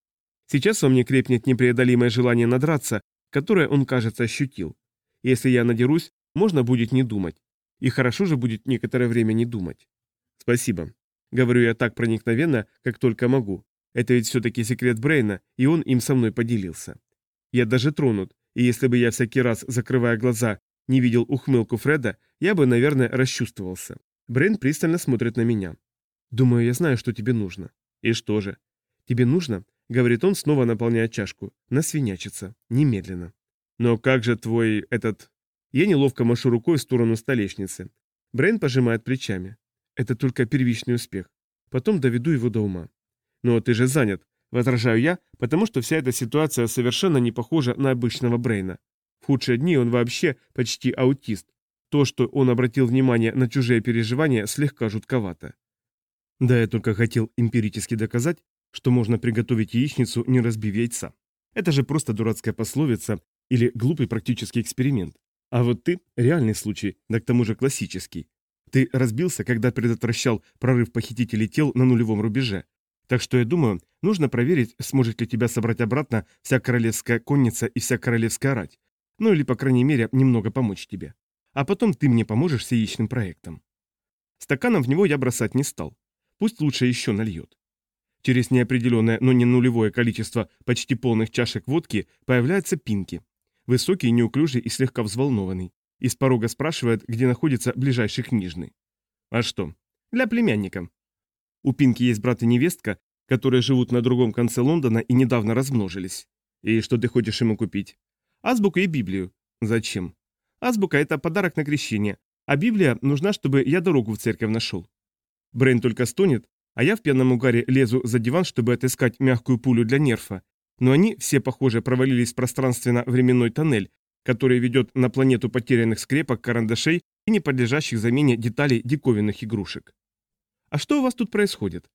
Сейчас во мне крепнет непреодолимое желание надраться, которое он, кажется, ощутил. Если я надерусь, можно будет не думать. И хорошо же будет некоторое время не думать. Спасибо. Говорю я так проникновенно, как только могу. Это ведь все-таки секрет Брейна, и он им со мной поделился. Я даже тронут, и если бы я всякий раз, закрывая глаза, не видел ухмылку Фреда, я бы, наверное, расчувствовался. Брейн пристально смотрит на меня. «Думаю, я знаю, что тебе нужно». «И что же?» «Тебе нужно?» — говорит он, снова наполняя чашку. «Насвинячиться. Немедленно». «Но как же твой... этот...» Я неловко машу рукой в сторону столешницы. Брейн пожимает плечами. «Это только первичный успех. Потом доведу его до ума». «Но ты же занят», — возражаю я, потому что вся эта ситуация совершенно не похожа на обычного Брейна. В худшие дни он вообще почти аутист. То, что он обратил внимание на чужие переживания, слегка жутковато. Да, я только хотел эмпирически доказать, что можно приготовить яичницу, не разбив яйца. Это же просто дурацкая пословица или глупый практический эксперимент. А вот ты – реальный случай, да к тому же классический. Ты разбился, когда предотвращал прорыв похитителей тел на нулевом рубеже. Так что я думаю, нужно проверить, сможет ли тебя собрать обратно вся королевская конница и вся королевская рать. Ну или, по крайней мере, немного помочь тебе. А потом ты мне поможешь с яичным проектом. Стаканом в него я бросать не стал. Пусть лучше еще нальет. Через неопределенное, но не нулевое количество почти полных чашек водки появляется Пинки. Высокий, неуклюжий и слегка взволнованный. Из порога спрашивает, где находится ближайший книжный. А что? Для племянника. У Пинки есть брат и невестка, которые живут на другом конце Лондона и недавно размножились. И что ты хочешь ему купить? Азбуку и Библию. Зачем? Азбука – это подарок на крещение, а Библия нужна, чтобы я дорогу в церковь нашел. Брейн только стонет, а я в пьяном угаре лезу за диван, чтобы отыскать мягкую пулю для нерфа. Но они все, похоже, провалились в пространственно-временной тоннель, который ведет на планету потерянных скрепок, карандашей и не подлежащих замене деталей диковинных игрушек. А что у вас тут происходит?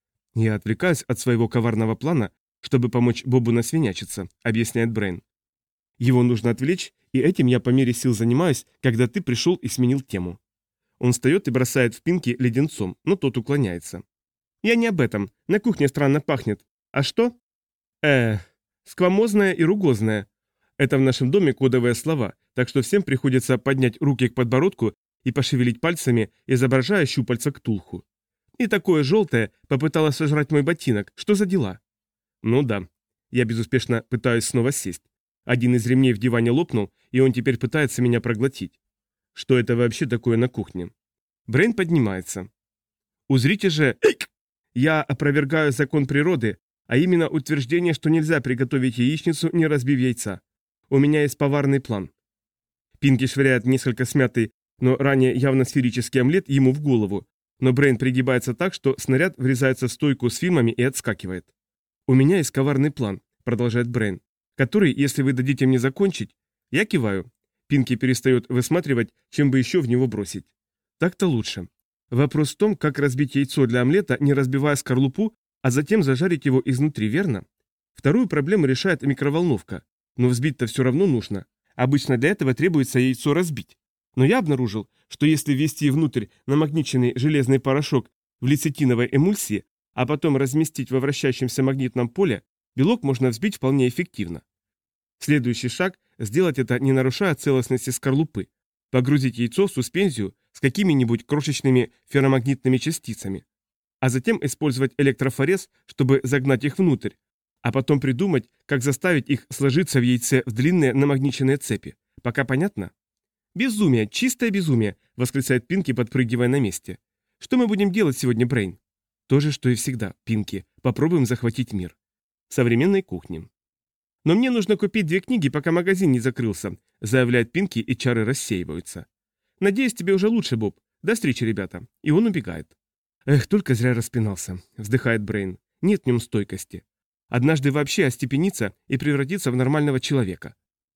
Я отвлекаюсь от своего коварного плана, чтобы помочь Бобу насвинячиться, объясняет Брейн. Его нужно отвлечь, и этим я по мере сил занимаюсь, когда ты пришел и сменил тему. Он встает и бросает в Пинки леденцом, но тот уклоняется. Я не об этом. На кухне странно пахнет. А что? Э, сквамозное и ругозное. Это в нашем доме кодовые слова, так что всем приходится поднять руки к подбородку и пошевелить пальцами, изображая щупальца ктулху. И такое желтое попыталось сожрать мой ботинок. Что за дела? Ну да. Я безуспешно пытаюсь снова сесть. Один из ремней в диване лопнул, и он теперь пытается меня проглотить. Что это вообще такое на кухне? Брейн поднимается. Узрите же... Я опровергаю закон природы, а именно утверждение, что нельзя приготовить яичницу, не разбив яйца. У меня есть поварный план. Пинки швыряет несколько смятый, но ранее явно сферический омлет ему в голову, но Брейн пригибается так, что снаряд врезается в стойку с фильмами и отскакивает. «У меня есть коварный план», — продолжает Брейн, «который, если вы дадите мне закончить...» Я киваю. Пинки перестает высматривать, чем бы еще в него бросить. Так-то лучше. Вопрос в том, как разбить яйцо для омлета, не разбивая скорлупу, а затем зажарить его изнутри, верно? Вторую проблему решает микроволновка. Но взбить-то все равно нужно. Обычно для этого требуется яйцо разбить. Но я обнаружил, что если ввести внутрь намагниченный железный порошок в лецитиновой эмульсии, а потом разместить во вращающемся магнитном поле, белок можно взбить вполне эффективно. Следующий шаг – сделать это, не нарушая целостности скорлупы. Погрузить яйцо в суспензию с какими-нибудь крошечными ферромагнитными частицами. А затем использовать электрофорез, чтобы загнать их внутрь. А потом придумать, как заставить их сложиться в яйце в длинные намагниченные цепи. Пока понятно? «Безумие, чистое безумие!» – восклицает Пинки, подпрыгивая на месте. «Что мы будем делать сегодня, Брейн?» «То же, что и всегда, Пинки. Попробуем захватить мир. Современной кухни». «Но мне нужно купить две книги, пока магазин не закрылся», – заявляет Пинки, и чары рассеиваются. «Надеюсь, тебе уже лучше, Боб. До встречи, ребята». И он убегает. «Эх, только зря распинался», – вздыхает Брейн. «Нет в нем стойкости. Однажды вообще остепенится и превратится в нормального человека».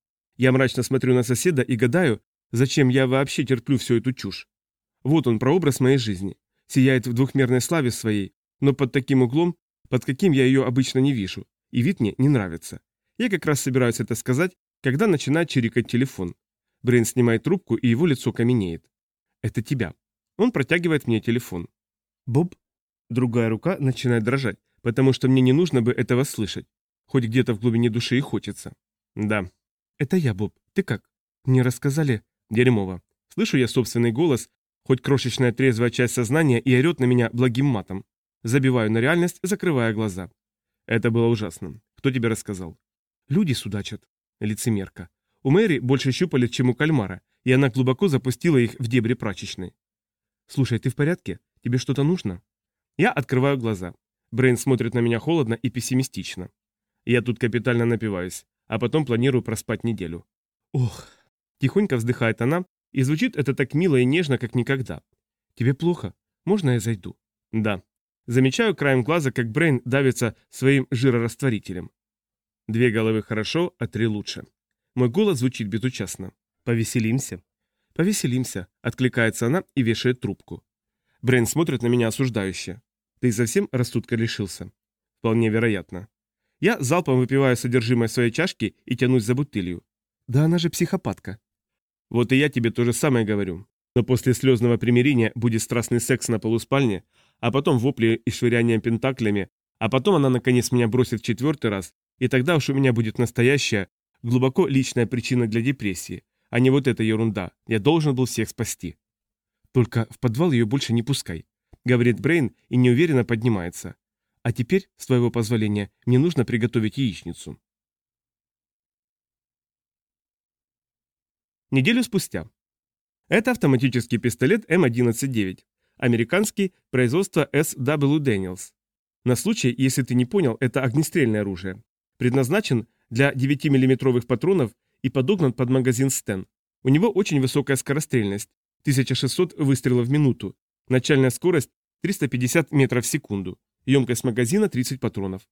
Я мрачно смотрю на соседа и гадаю, зачем я вообще терплю всю эту чушь. Вот он, прообраз моей жизни. Сияет в двухмерной славе своей, но под таким углом, под каким я ее обычно не вижу. И вид мне не нравится. Я как раз собираюсь это сказать, когда начинает чирикать телефон. Брейн снимает трубку, и его лицо каменеет. «Это тебя». Он протягивает мне телефон. «Боб?» Другая рука начинает дрожать, потому что мне не нужно бы этого слышать. Хоть где-то в глубине души и хочется. Да. Это я, Боб. Ты как? Мне рассказали... Дерьмово. Слышу я собственный голос, хоть крошечная трезвая часть сознания и орет на меня благим матом. Забиваю на реальность, закрывая глаза. Это было ужасно. Кто тебе рассказал? Люди судачат. Лицемерка. У Мэри больше щупалец, чем у кальмара, и она глубоко запустила их в дебри прачечной. Слушай, ты в порядке? Тебе что-то нужно? Я открываю глаза. Брейн смотрит на меня холодно и пессимистично. Я тут капитально напиваюсь, а потом планирую проспать неделю. Ох. Тихонько вздыхает она, и звучит это так мило и нежно, как никогда. Тебе плохо? Можно я зайду? Да. Замечаю краем глаза, как Брейн давится своим жирорастворителем. Две головы хорошо, а три лучше. Мой голос звучит безучастно. Повеселимся? Повеселимся, откликается она и вешает трубку. Брейн смотрит на меня осуждающе. Ты совсем рассудка лишился? Вполне вероятно. Я залпом выпиваю содержимое своей чашки и тянусь за бутылью. Да она же психопатка. Вот и я тебе то же самое говорю. Но после слезного примирения будет страстный секс на полу спальни, а потом вопли и швыряние пентаклями, а потом она наконец меня бросит в четвертый раз, и тогда уж у меня будет настоящая, глубоко личная причина для депрессии, а не вот эта ерунда. Я должен был всех спасти. Только в подвал ее больше не пускай, говорит Брейн и неуверенно поднимается. А теперь, с твоего позволения, мне нужно приготовить яичницу. Неделю спустя. Это автоматический пистолет эм одиннадцать девять. Американский, производство эс дабл ю Daniels. На случай, если ты не понял, это огнестрельное оружие. Предназначен для девятимиллиметровых патронов и подогнан под магазин Стен. У него очень высокая скорострельность, тысяча шестьсот выстрелов в минуту, начальная скорость триста пятьдесят метров в секунду, емкость магазина тридцать патронов.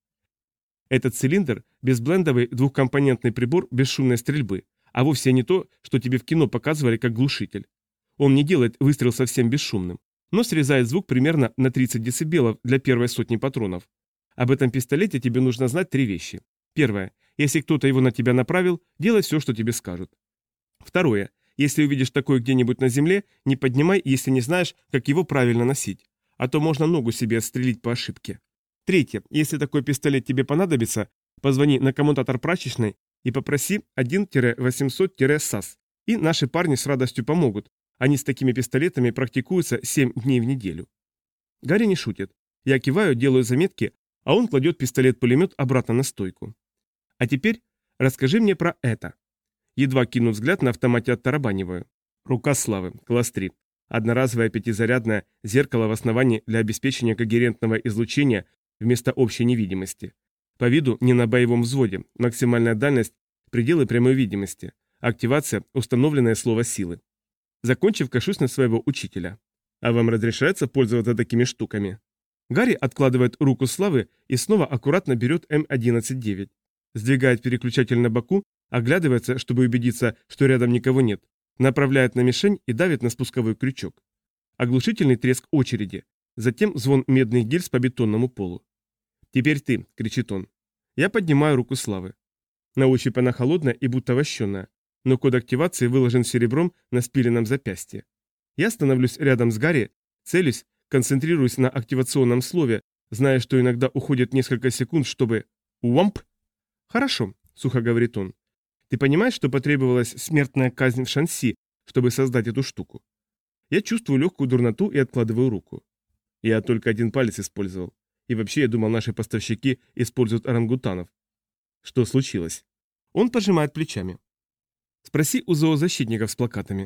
Этот цилиндр – безблендовый двухкомпонентный прибор бесшумной стрельбы, а вовсе не то, что тебе в кино показывали как глушитель. Он не делает выстрел совсем бесшумным, но срезает звук примерно на тридцать децибелов для первой сотни патронов. Об этом пистолете тебе нужно знать три вещи. Первое. Если кто-то его на тебя направил, делай все, что тебе скажут. Второе. Если увидишь такое где-нибудь на земле, не поднимай, если не знаешь, как его правильно носить, а то можно ногу себе отстрелить по ошибке. Третье. Если такой пистолет тебе понадобится, позвони на коммутатор прачечной и попроси один восемьсот САС, и наши парни с радостью помогут. Они с такими пистолетами практикуются семь дней в неделю. Гарри не шутит. Я киваю, делаю заметки, а он кладет пистолет-пулемет обратно на стойку. А теперь расскажи мне про это. Едва кинув взгляд, на автомате оттарабаниваю. Рука славы, класс три. Одноразовое пятизарядное зеркало в основании для обеспечения когерентного излучения вместо общей невидимости. По виду не на боевом взводе, максимальная дальность, пределы прямой видимости, активация, установленное слово силы. Закончив, кашусь на своего учителя. А вам разрешается пользоваться такими штуками? Гарри откладывает руку славы и снова аккуратно берет эм одиннадцать девять. Сдвигает переключатель на боку, оглядывается, чтобы убедиться, что рядом никого нет, направляет на мишень и давит на спусковой крючок. Оглушительный треск очереди, затем звон медных гильз по бетонному полу. «Теперь ты!» – кричит он. Я поднимаю руку славы. На ощупь она холодная и будто вощеная, но код активации выложен серебром на спиленном запястье. Я становлюсь рядом с Гарри, целюсь, концентрируюсь на активационном слове, зная, что иногда уходит несколько секунд, чтобы... Уамп! «Хорошо», — сухо говорит он. «Ты понимаешь, что потребовалась смертная казнь в Шанси, чтобы создать эту штуку?» Я чувствую легкую дурноту и откладываю руку. Я только один палец использовал. И вообще, я думал, наши поставщики используют орангутанов. Что случилось? Он пожимает плечами. Спроси у зоозащитников с плакатами.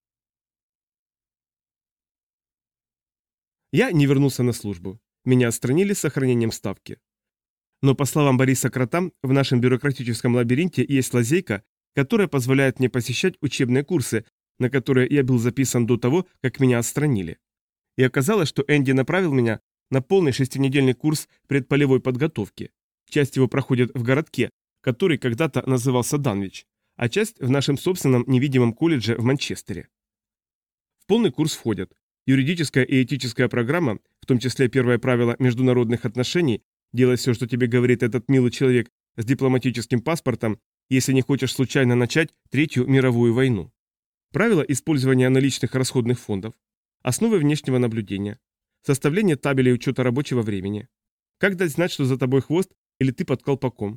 Я не вернулся на службу. Меня отстранили с сохранением ставки. Но, по словам Бориса Крота, в нашем бюрократическом лабиринте есть лазейка, которая позволяет мне посещать учебные курсы, на которые я был записан до того, как меня отстранили. И оказалось, что Энди направил меня на полный шестинедельный курс предполевой подготовки. Часть его проходит в городке, который когда-то назывался Данвич, а часть в нашем собственном невидимом колледже в Манчестере. В полный курс входят юридическая и этическая программа, в том числе первое правило международных отношений, делай все, что тебе говорит этот милый человек с дипломатическим паспортом, если не хочешь случайно начать Третью мировую войну. Правила использования наличных расходных фондов, основы внешнего наблюдения, составление табелей учета рабочего времени, как дать знать, что за тобой хвост или ты под колпаком,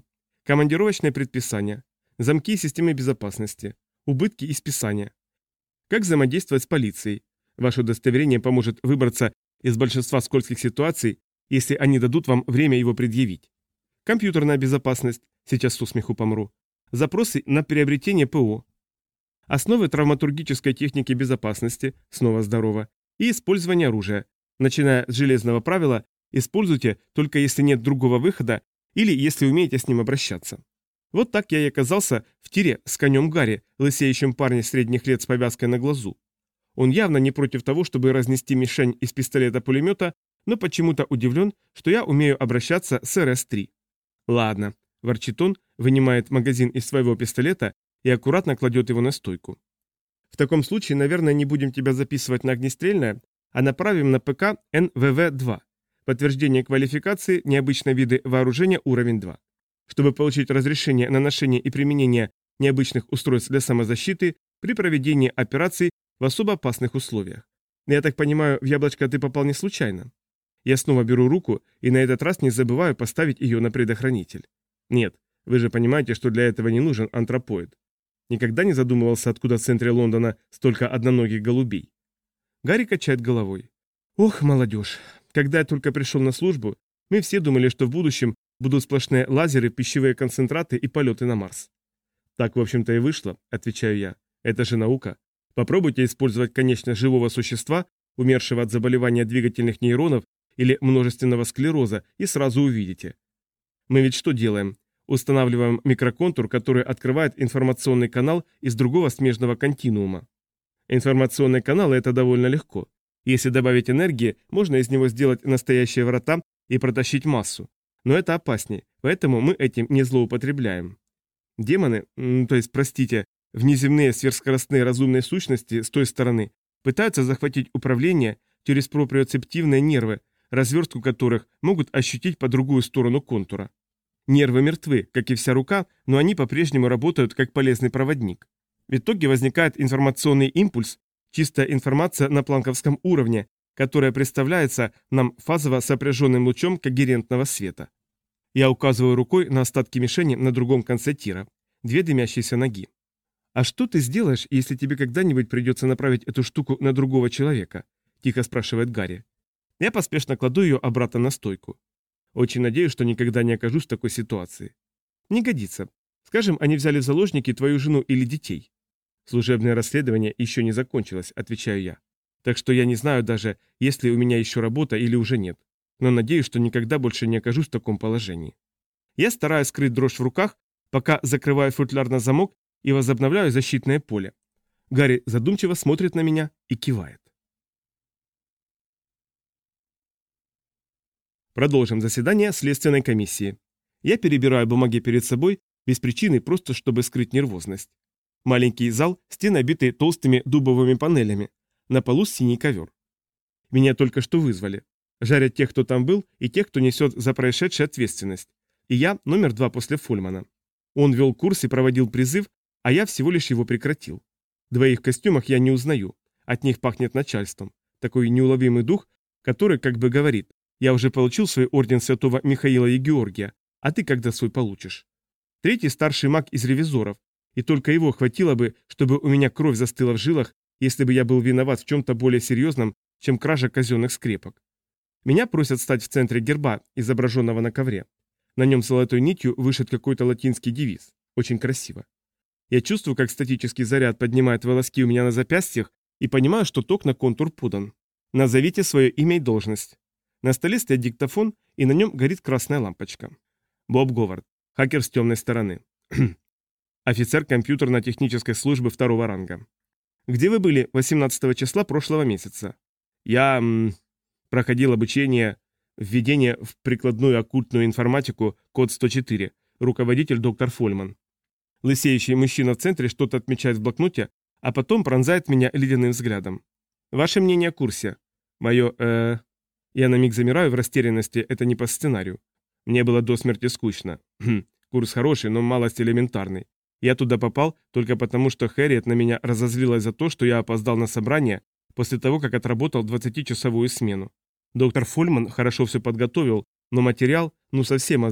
командировочные предписания, замки и системы безопасности, убытки и списания. Как взаимодействовать с полицией? Ваше удостоверение поможет выбраться из большинства скользких ситуаций, если они дадут вам время его предъявить. Компьютерная безопасность, сейчас со смеху помру. Запросы на приобретение ПО. Основы травматургической техники безопасности, снова здорово. И использование оружия. Начиная с железного правила, используйте только если нет другого выхода или если умеете с ним обращаться. Вот так я и оказался в тире с конем Гарри, лысеющим парнем средних лет с повязкой на глазу. Он явно не против того, чтобы разнести мишень из пистолета-пулемета, но почему-то удивлен, что я умею обращаться с эр эс три. Ладно, ворчит он, вынимает магазин из своего пистолета и аккуратно кладет его на стойку. В таком случае, наверное, не будем тебя записывать на огнестрельное, а направим на ПК эн вэ вэ два. Подтверждение квалификации, необычные виды вооружения уровень два. Чтобы получить разрешение на ношение и применение необычных устройств для самозащиты при проведении операций в особо опасных условиях. Я так понимаю, в яблочко ты попал не случайно? Я снова беру руку и на этот раз не забываю поставить ее на предохранитель. Нет, вы же понимаете, что для этого не нужен антропоид. Никогда не задумывался, откуда в центре Лондона столько одноногих голубей. Гарри качает головой. Ох, молодежь. Когда я только пришел на службу, мы все думали, что в будущем будут сплошные лазеры, пищевые концентраты и полеты на Марс. Так, в общем-то, и вышло, отвечаю я. Это же наука. Попробуйте использовать конечность живого существа, умершего от заболевания двигательных нейронов или множественного склероза, и сразу увидите. Мы ведь что делаем? Устанавливаем микроконтур, который открывает информационный канал из другого смежного континуума. Информационный канал – это довольно легко. Если добавить энергии, можно из него сделать настоящие врата и протащить массу. Но это опаснее, поэтому мы этим не злоупотребляем. Демоны, то есть, простите, внеземные сверхскоростные разумные сущности с той стороны, пытаются захватить управление через проприоцептивные нервы, разверстку которых могут ощутить по другую сторону контура. Нервы мертвы, как и вся рука, но они по-прежнему работают как полезный проводник. В итоге возникает информационный импульс, чистая информация на планковском уровне, которая представляется нам фазово сопряженным лучом когерентного света. Я указываю рукой на остатки мишени на другом конце тира. Две дымящиеся ноги. «А что ты сделаешь, если тебе когда-нибудь придется направить эту штуку на другого человека?» – тихо спрашивает Гарри. Я поспешно кладу ее обратно на стойку. Очень надеюсь, что никогда не окажусь в такой ситуации. Не годится. Скажем, они взяли в заложники твою жену или детей. Служебное расследование еще не закончилось, отвечаю я. Так что я не знаю даже, есть ли у меня еще работа или уже нет. Но надеюсь, что никогда больше не окажусь в таком положении. Я стараюсь скрыть дрожь в руках, пока закрываю футляр на замок и возобновляю защитное поле. Гарри задумчиво смотрит на меня и кивает. Продолжим заседание следственной комиссии. Я перебираю бумаги перед собой, без причины, просто чтобы скрыть нервозность. Маленький зал, стены обиты толстыми дубовыми панелями. На полу синий ковер. Меня только что вызвали. Жарят тех, кто там был, и тех, кто несет за происшедшее ответственность. И я номер два после Фольмана. Он вел курс и проводил призыв, а я всего лишь его прекратил. Двоих в костюмах я не узнаю. От них пахнет начальством. Такой неуловимый дух, который как бы говорит: я уже получил свой орден святого Михаила и Георгия, а ты когда свой получишь? Третий старший маг из ревизоров, и только его хватило бы, чтобы у меня кровь застыла в жилах, если бы я был виноват в чем-то более серьезном, чем кража казенных скрепок. Меня просят стать в центре герба, изображенного на ковре. На нем золотой нитью вышит какой-то латинский девиз. Очень красиво. Я чувствую, как статический заряд поднимает волоски у меня на запястьях и понимаю, что ток на контур подан. Назовите свое имя и должность. На столе стоит диктофон, и на нем горит красная лампочка. Боб Говард, хакер с темной стороны. Офицер компьютерно-технической службы второго ранга. Где вы были восемнадцатого числа прошлого месяца? Я м, проходил обучение, введение в прикладную оккультную информатику, код сто четыре, руководитель доктор Фольман. Лысеющий мужчина в центре что-то отмечает в блокноте, а потом пронзает меня ледяным взглядом. Ваше мнение о курсе? Мое, э... Я на миг замираю в растерянности, это не по сценарию. Мне было до смерти скучно. Хм, курс хороший, но малость элементарный. Я туда попал только потому, что Хэрриет на меня разозлилась за то, что я опоздал на собрание после того, как отработал двадцатичасовую смену. Доктор Фольман хорошо все подготовил, но материал, ну совсем азы.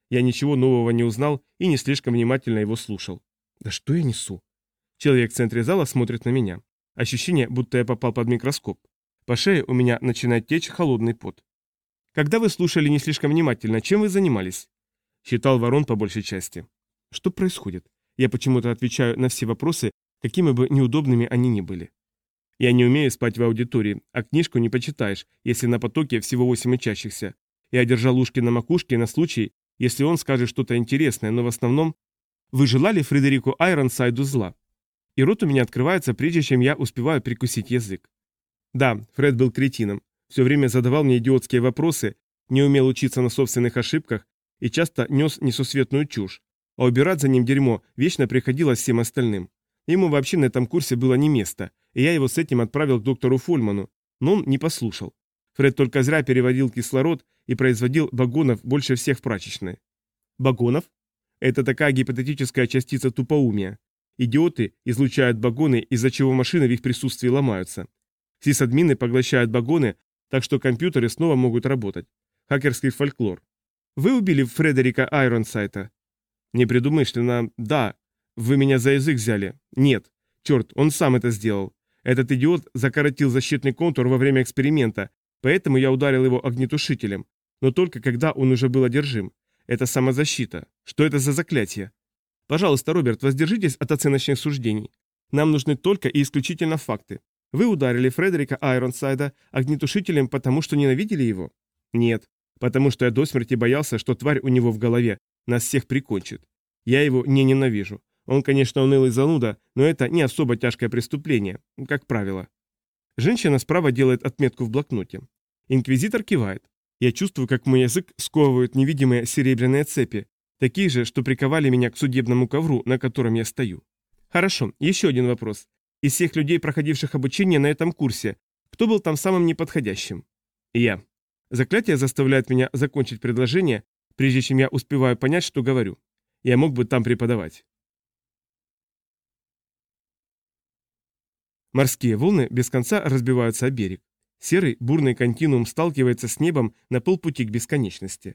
Я ничего нового не узнал и не слишком внимательно его слушал. Да что я несу? Человек в центре зала смотрит на меня. Ощущение, будто я попал под микроскоп. По шее у меня начинает течь холодный пот. Когда вы слушали не слишком внимательно, чем вы занимались? Считал ворон по большей части. Что происходит? Я почему-то отвечаю на все вопросы, какими бы неудобными они ни были. Я не умею спать в аудитории, а книжку не почитаешь, если на потоке всего восемь учащихся. Я держал ушки на макушке на случай, если он скажет что-то интересное, но в основном... Вы желали Фредерику Айронсайду зла? И рот у меня открывается, прежде чем я успеваю прикусить язык. Да, Фред был кретином. Все время задавал мне идиотские вопросы, не умел учиться на собственных ошибках и часто нес несусветную чушь. А убирать за ним дерьмо вечно приходилось всем остальным. Ему вообще на этом курсе было не место, и я его с этим отправил к доктору Фольману, но он не послушал. Фред только зря переводил кислород и производил багонов больше всех в прачечной. Багонов? Это такая гипотетическая частица тупоумия. Идиоты излучают багоны, из-за чего машины в их присутствии ломаются. Сисадмины поглощают багоны, так что компьютеры снова могут работать. Хакерский фольклор. Вы убили Фредерика Айронсайта? Не предумышленно, да. Вы меня за язык взяли. Нет. Черт, он сам это сделал. Этот идиот закоротил защитный контур во время эксперимента, поэтому я ударил его огнетушителем. Но только когда он уже был одержим. Это самозащита. Что это за заклятие? Пожалуйста, Роберт, воздержитесь от оценочных суждений. Нам нужны только и исключительно факты. Вы ударили Фредерика Айронсайда огнетушителем, потому что ненавидели его? Нет, потому что я до смерти боялся, что тварь у него в голове нас всех прикончит. Я его не ненавижу. Он, конечно, унылый зануда, но это не особо тяжкое преступление, как правило. Женщина справа делает отметку в блокноте. Инквизитор кивает. Я чувствую, как мой язык сковывают невидимые серебряные цепи, такие же, что приковали меня к судебному ковру, на котором я стою. Хорошо, еще один вопрос. Из всех людей, проходивших обучение на этом курсе, кто был там самым неподходящим? Я. Заклятие заставляет меня закончить предложение, прежде чем я успеваю понять, что говорю. Я мог бы там преподавать. Морские волны без конца разбиваются о берег. Серый, бурный континуум сталкивается с небом на полпути к бесконечности.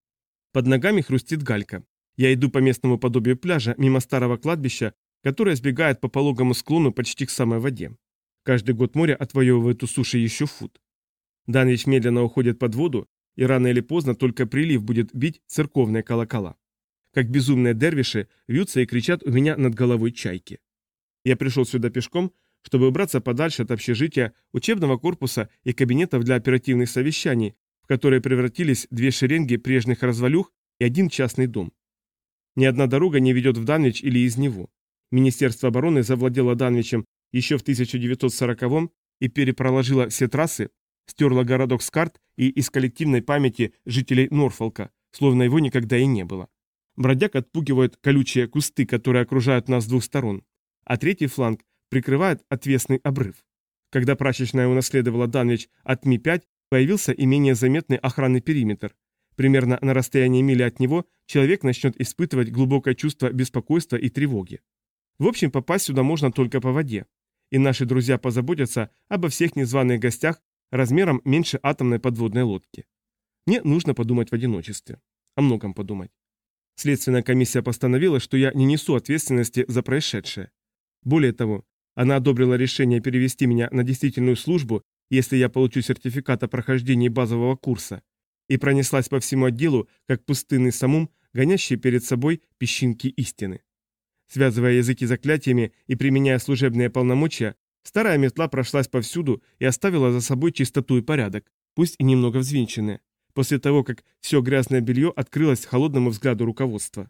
Под ногами хрустит галька. Я иду по местному подобию пляжа, мимо старого кладбища, которое сбегает по пологому склону почти к самой воде. Каждый год море отвоевывает у суши еще фут. Данвич медленно уходит под воду, и рано или поздно только прилив будет бить церковные колокола. Как безумные дервиши вьются и кричат у меня над головой чайки. Я пришел сюда пешком, чтобы убраться подальше от общежития, учебного корпуса и кабинетов для оперативных совещаний, в которые превратились две шеренги прежних развалюх и один частный дом. Ни одна дорога не ведет в Данвич или из него. Министерство обороны завладело Данвичем еще в тысяча девятьсот сороковом и перепроложило все трассы, стерло городок с карт и из коллективной памяти жителей Норфолка, словно его никогда и не было. Бродяг отпугивают колючие кусты, которые окружают нас с двух сторон, а третий фланг прикрывает отвесный обрыв. Когда прачечная унаследовала Данвич от Ми пять, появился и менее заметный охранный периметр. Примерно на расстоянии мили от него человек начнет испытывать глубокое чувство беспокойства и тревоги. В общем, попасть сюда можно только по воде. И наши друзья позаботятся обо всех незваных гостях размером меньше атомной подводной лодки. Мне нужно подумать в одиночестве. О многом подумать. Следственная комиссия постановила, что я не несу ответственности за происшедшее. Более того, она одобрила решение перевести меня на действительную службу, если я получу сертификат о прохождении базового курса, и пронеслась по всему отделу, как пустынный самум, гонящий перед собой песчинки истины. Связывая языки заклятиями и применяя служебные полномочия, старая метла прошлась повсюду и оставила за собой чистоту и порядок, пусть и немного взвинченные, после того, как все грязное белье открылось холодному взгляду руководства.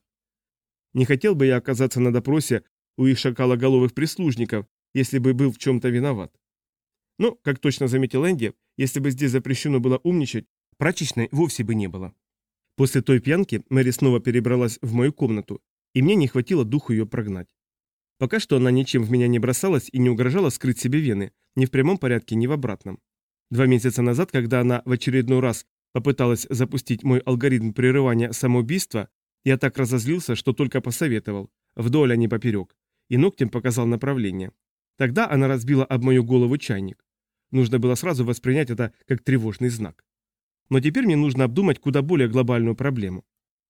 Не хотел бы я оказаться на допросе у их шакалоголовых прислужников, если бы был в чем-то виноват. Но, как точно заметил Энди, если бы здесь запрещено было умничать, прачечной вовсе бы не было. После той пьянки Мэри снова перебралась в мою комнату, и мне не хватило духу ее прогнать. Пока что она ничем в меня не бросалась и не угрожала скрыть себе вены, ни в прямом порядке, ни в обратном. Два месяца назад, когда она в очередной раз попыталась запустить мой алгоритм прерывания самоубийства, я так разозлился, что только посоветовал, вдоль, а не поперек, и ногтем показал направление. Тогда она разбила об мою голову чайник. Нужно было сразу воспринять это как тревожный знак. Но теперь мне нужно обдумать куда более глобальную проблему.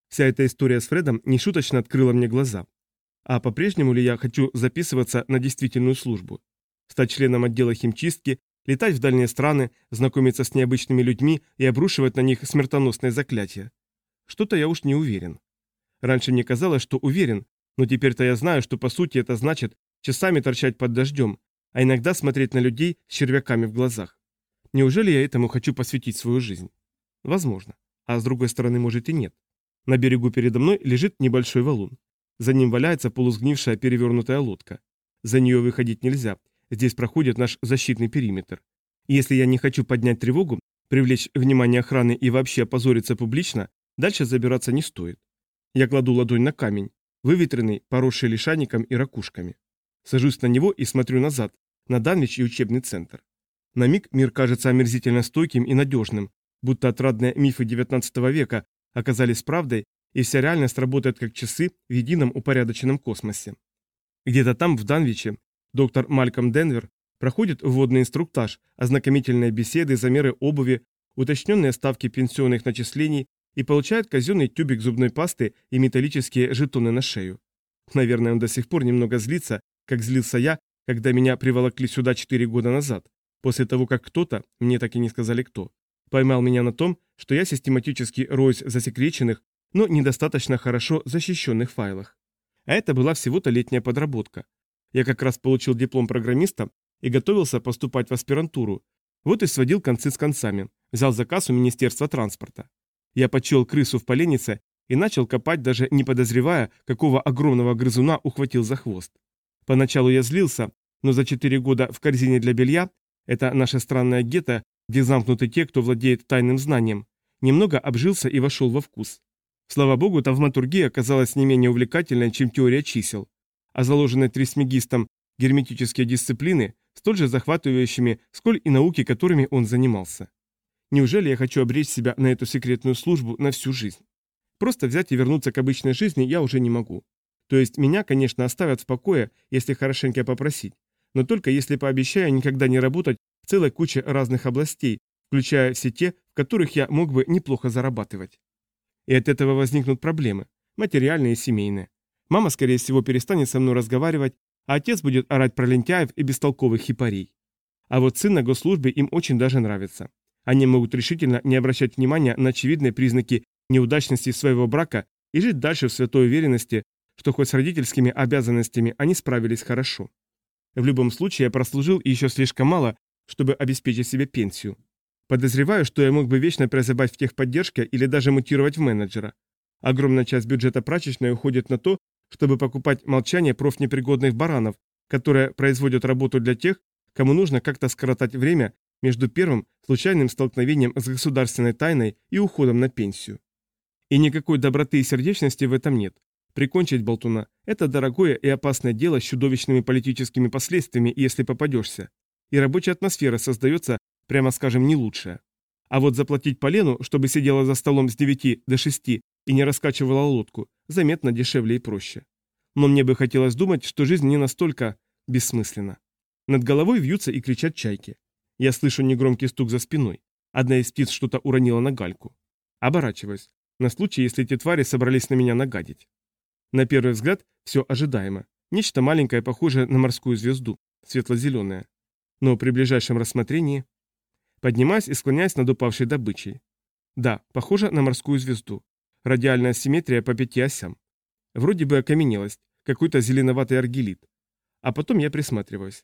Вся эта история с Фредом нешуточно открыла мне глаза. А по-прежнему ли я хочу записываться на действительную службу? Стать членом отдела химчистки, летать в дальние страны, знакомиться с необычными людьми и обрушивать на них смертоносные заклятия? Что-то я уж не уверен. Раньше мне казалось, что уверен, но теперь-то я знаю, что по сути это значит часами торчать под дождем, а иногда смотреть на людей с червяками в глазах. Неужели я этому хочу посвятить свою жизнь? Возможно. А с другой стороны, может и нет. На берегу передо мной лежит небольшой валун. За ним валяется полусгнившая перевернутая лодка. За нее выходить нельзя. Здесь проходит наш защитный периметр. И если я не хочу поднять тревогу, привлечь внимание охраны и вообще опозориться публично, дальше забираться не стоит. Я кладу ладонь на камень, выветренный, поросший лишайником и ракушками. Сажусь на него и смотрю назад, на Данвич и учебный центр. На миг мир кажется омерзительно стойким и надежным, будто отрадные мифы девятнадцатого века оказались правдой, и вся реальность работает как часы в едином упорядоченном космосе. Где-то там, в Данвиче, доктор Малькольм Денвер проходит вводный инструктаж, ознакомительные беседы, замеры обуви, уточненные ставки пенсионных начислений и получает казенный тюбик зубной пасты и металлические жетоны на шею. Наверное, он до сих пор немного злится, как злился я, когда меня приволокли сюда четыре года назад, после того, как кто-то, мне так и не сказали кто, поймал меня на том, что я систематически роюсь в засекреченных, но недостаточно хорошо защищенных файлах. А это была всего-то летняя подработка. Я как раз получил диплом программиста и готовился поступать в аспирантуру. Вот и сводил концы с концами, взял заказ у Министерства транспорта. Я почуял крысу в поленнице и начал копать, даже не подозревая, какого огромного грызуна ухватил за хвост. Поначалу я злился, но за четыре года в корзине для белья, это наша странная гетто, где замкнуты те, кто владеет тайным знанием, немного обжился и вошел во вкус. Слава богу, тавматургия оказалась не менее увлекательной, чем теория чисел, а заложенные трисмегистом герметические дисциплины столь же захватывающими, сколь и науки, которыми он занимался. Неужели я хочу обречь себя на эту секретную службу на всю жизнь? Просто взять и вернуться к обычной жизни я уже не могу. То есть меня, конечно, оставят в покое, если хорошенько попросить, но только если пообещаю никогда не работать в целой куче разных областей, включая все те, в которых я мог бы неплохо зарабатывать. И от этого возникнут проблемы, материальные и семейные. Мама, скорее всего, перестанет со мной разговаривать, а отец будет орать про лентяев и бестолковых хипарей. А вот сын на госслужбе им очень даже нравится. Они могут решительно не обращать внимания на очевидные признаки неудачности своего брака и жить дальше в святой уверенности, что хоть с родительскими обязанностями они справились хорошо. В любом случае я прослужил еще слишком мало, чтобы обеспечить себе пенсию. Подозреваю, что я мог бы вечно прозябать в техподдержке или даже мутировать в менеджера. Огромная часть бюджета прачечной уходит на то, чтобы покупать молчание профнепригодных баранов, которые производят работу для тех, кому нужно как-то скоротать время между первым случайным столкновением с государственной тайной и уходом на пенсию. И никакой доброты и сердечности в этом нет. Прикончить болтуна – это дорогое и опасное дело с чудовищными политическими последствиями, если попадешься. И рабочая атмосфера создается, прямо скажем, не лучшая. А вот заплатить Полену, чтобы сидела за столом с девяти до шести и не раскачивала лодку, заметно дешевле и проще. Но мне бы хотелось думать, что жизнь не настолько бессмысленна. Над головой вьются и кричат чайки. Я слышу негромкий стук за спиной. Одна из птиц что-то уронила на гальку. Оборачиваюсь, на случай, если эти твари собрались на меня нагадить. На первый взгляд все ожидаемо. Нечто маленькое, похожее на морскую звезду, светло-зеленое. Но при ближайшем рассмотрении... Поднимаюсь и склоняюсь над упавшей добычей. Да, похоже на морскую звезду. Радиальная симметрия по пяти осям. Вроде бы окаменелость, какой-то зеленоватый аргелит. А потом я присматриваюсь.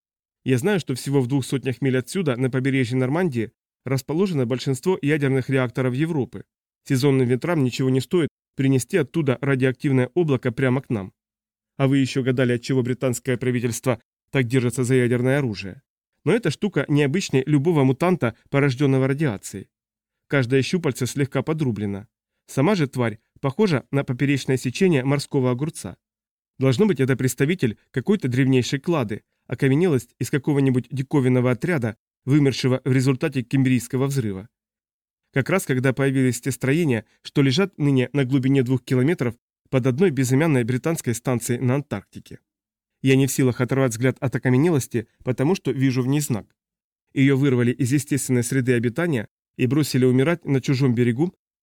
Я знаю, что всего в двух сотнях миль отсюда, на побережье Нормандии, расположено большинство ядерных реакторов Европы. Сезонным ветрам ничего не стоит принести оттуда радиоактивное облако прямо к нам. А вы еще гадали, отчего британское правительство так держится за ядерное оружие. Но эта штука необычнее любого мутанта, порожденного радиацией. Каждое щупальце слегка подрублено. Сама же тварь похожа на поперечное сечение морского огурца. Должно быть, это представитель какой-то древнейшей клады, окаменелость из какого-нибудь диковинного отряда, вымершего в результате Кембрийского взрыва. Как раз когда появились те строения, что лежат ныне на глубине двух километров под одной безымянной британской станцией на Антарктике. Я не в силах оторвать взгляд от окаменелости, потому что вижу в ней знак. Ее вырвали из естественной среды обитания и бросили умирать на чужом берегу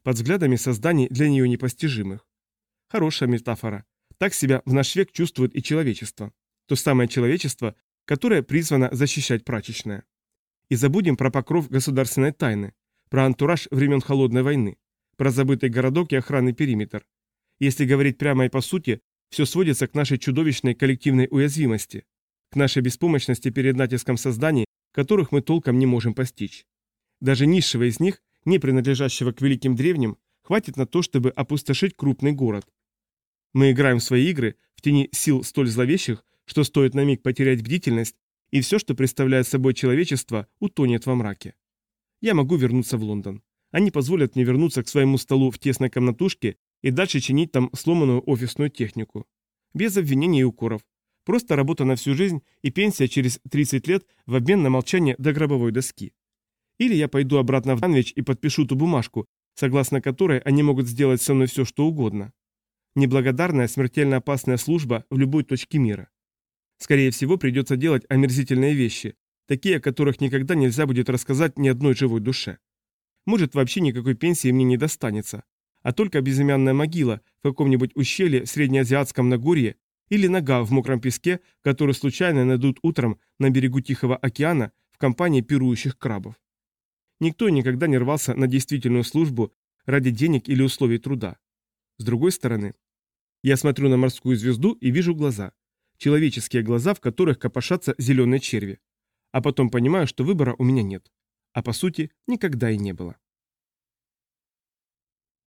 под взглядами созданий для нее непостижимых. Хорошая метафора. Так себя в наш век чувствует и человечество. То самое человечество, которое призвано защищать прачечное. И забудем про покров государственной тайны, про антураж времен Холодной войны, про забытый городок и охранный периметр. Если говорить прямо и по сути, все сводится к нашей чудовищной коллективной уязвимости, к нашей беспомощности перед натиском созданий, которых мы толком не можем постичь. Даже низшего из них, не принадлежащего к великим древним, хватит на то, чтобы опустошить крупный город. Мы играем в свои игры в тени сил столь зловещих, что стоит на миг потерять бдительность, и все, что представляет собой человечество, утонет во мраке. Я могу вернуться в Лондон. Они позволят мне вернуться к своему столу в тесной комнатушке и дальше чинить там сломанную офисную технику. Без обвинений и укоров. Просто работа на всю жизнь и пенсия через тридцать лет в обмен на молчание до гробовой доски. Или я пойду обратно в Данвич и подпишу ту бумажку, согласно которой они могут сделать со мной все, что угодно. Неблагодарная, смертельно опасная служба в любой точке мира. Скорее всего, придется делать омерзительные вещи, такие, о которых никогда нельзя будет рассказать ни одной живой душе. Может, вообще никакой пенсии мне не достанется, а только безымянная могила в каком-нибудь ущелье в среднеазиатском Нагорье или нога в мокром песке, который случайно найдут утром на берегу Тихого океана в компании пирующих крабов. Никто никогда не рвался на действительную службу ради денег или условий труда. С другой стороны, я смотрю на морскую звезду и вижу глаза. Человеческие глаза, в которых копошатся зеленые черви. А потом понимаю, что выбора у меня нет. А по сути, никогда и не было.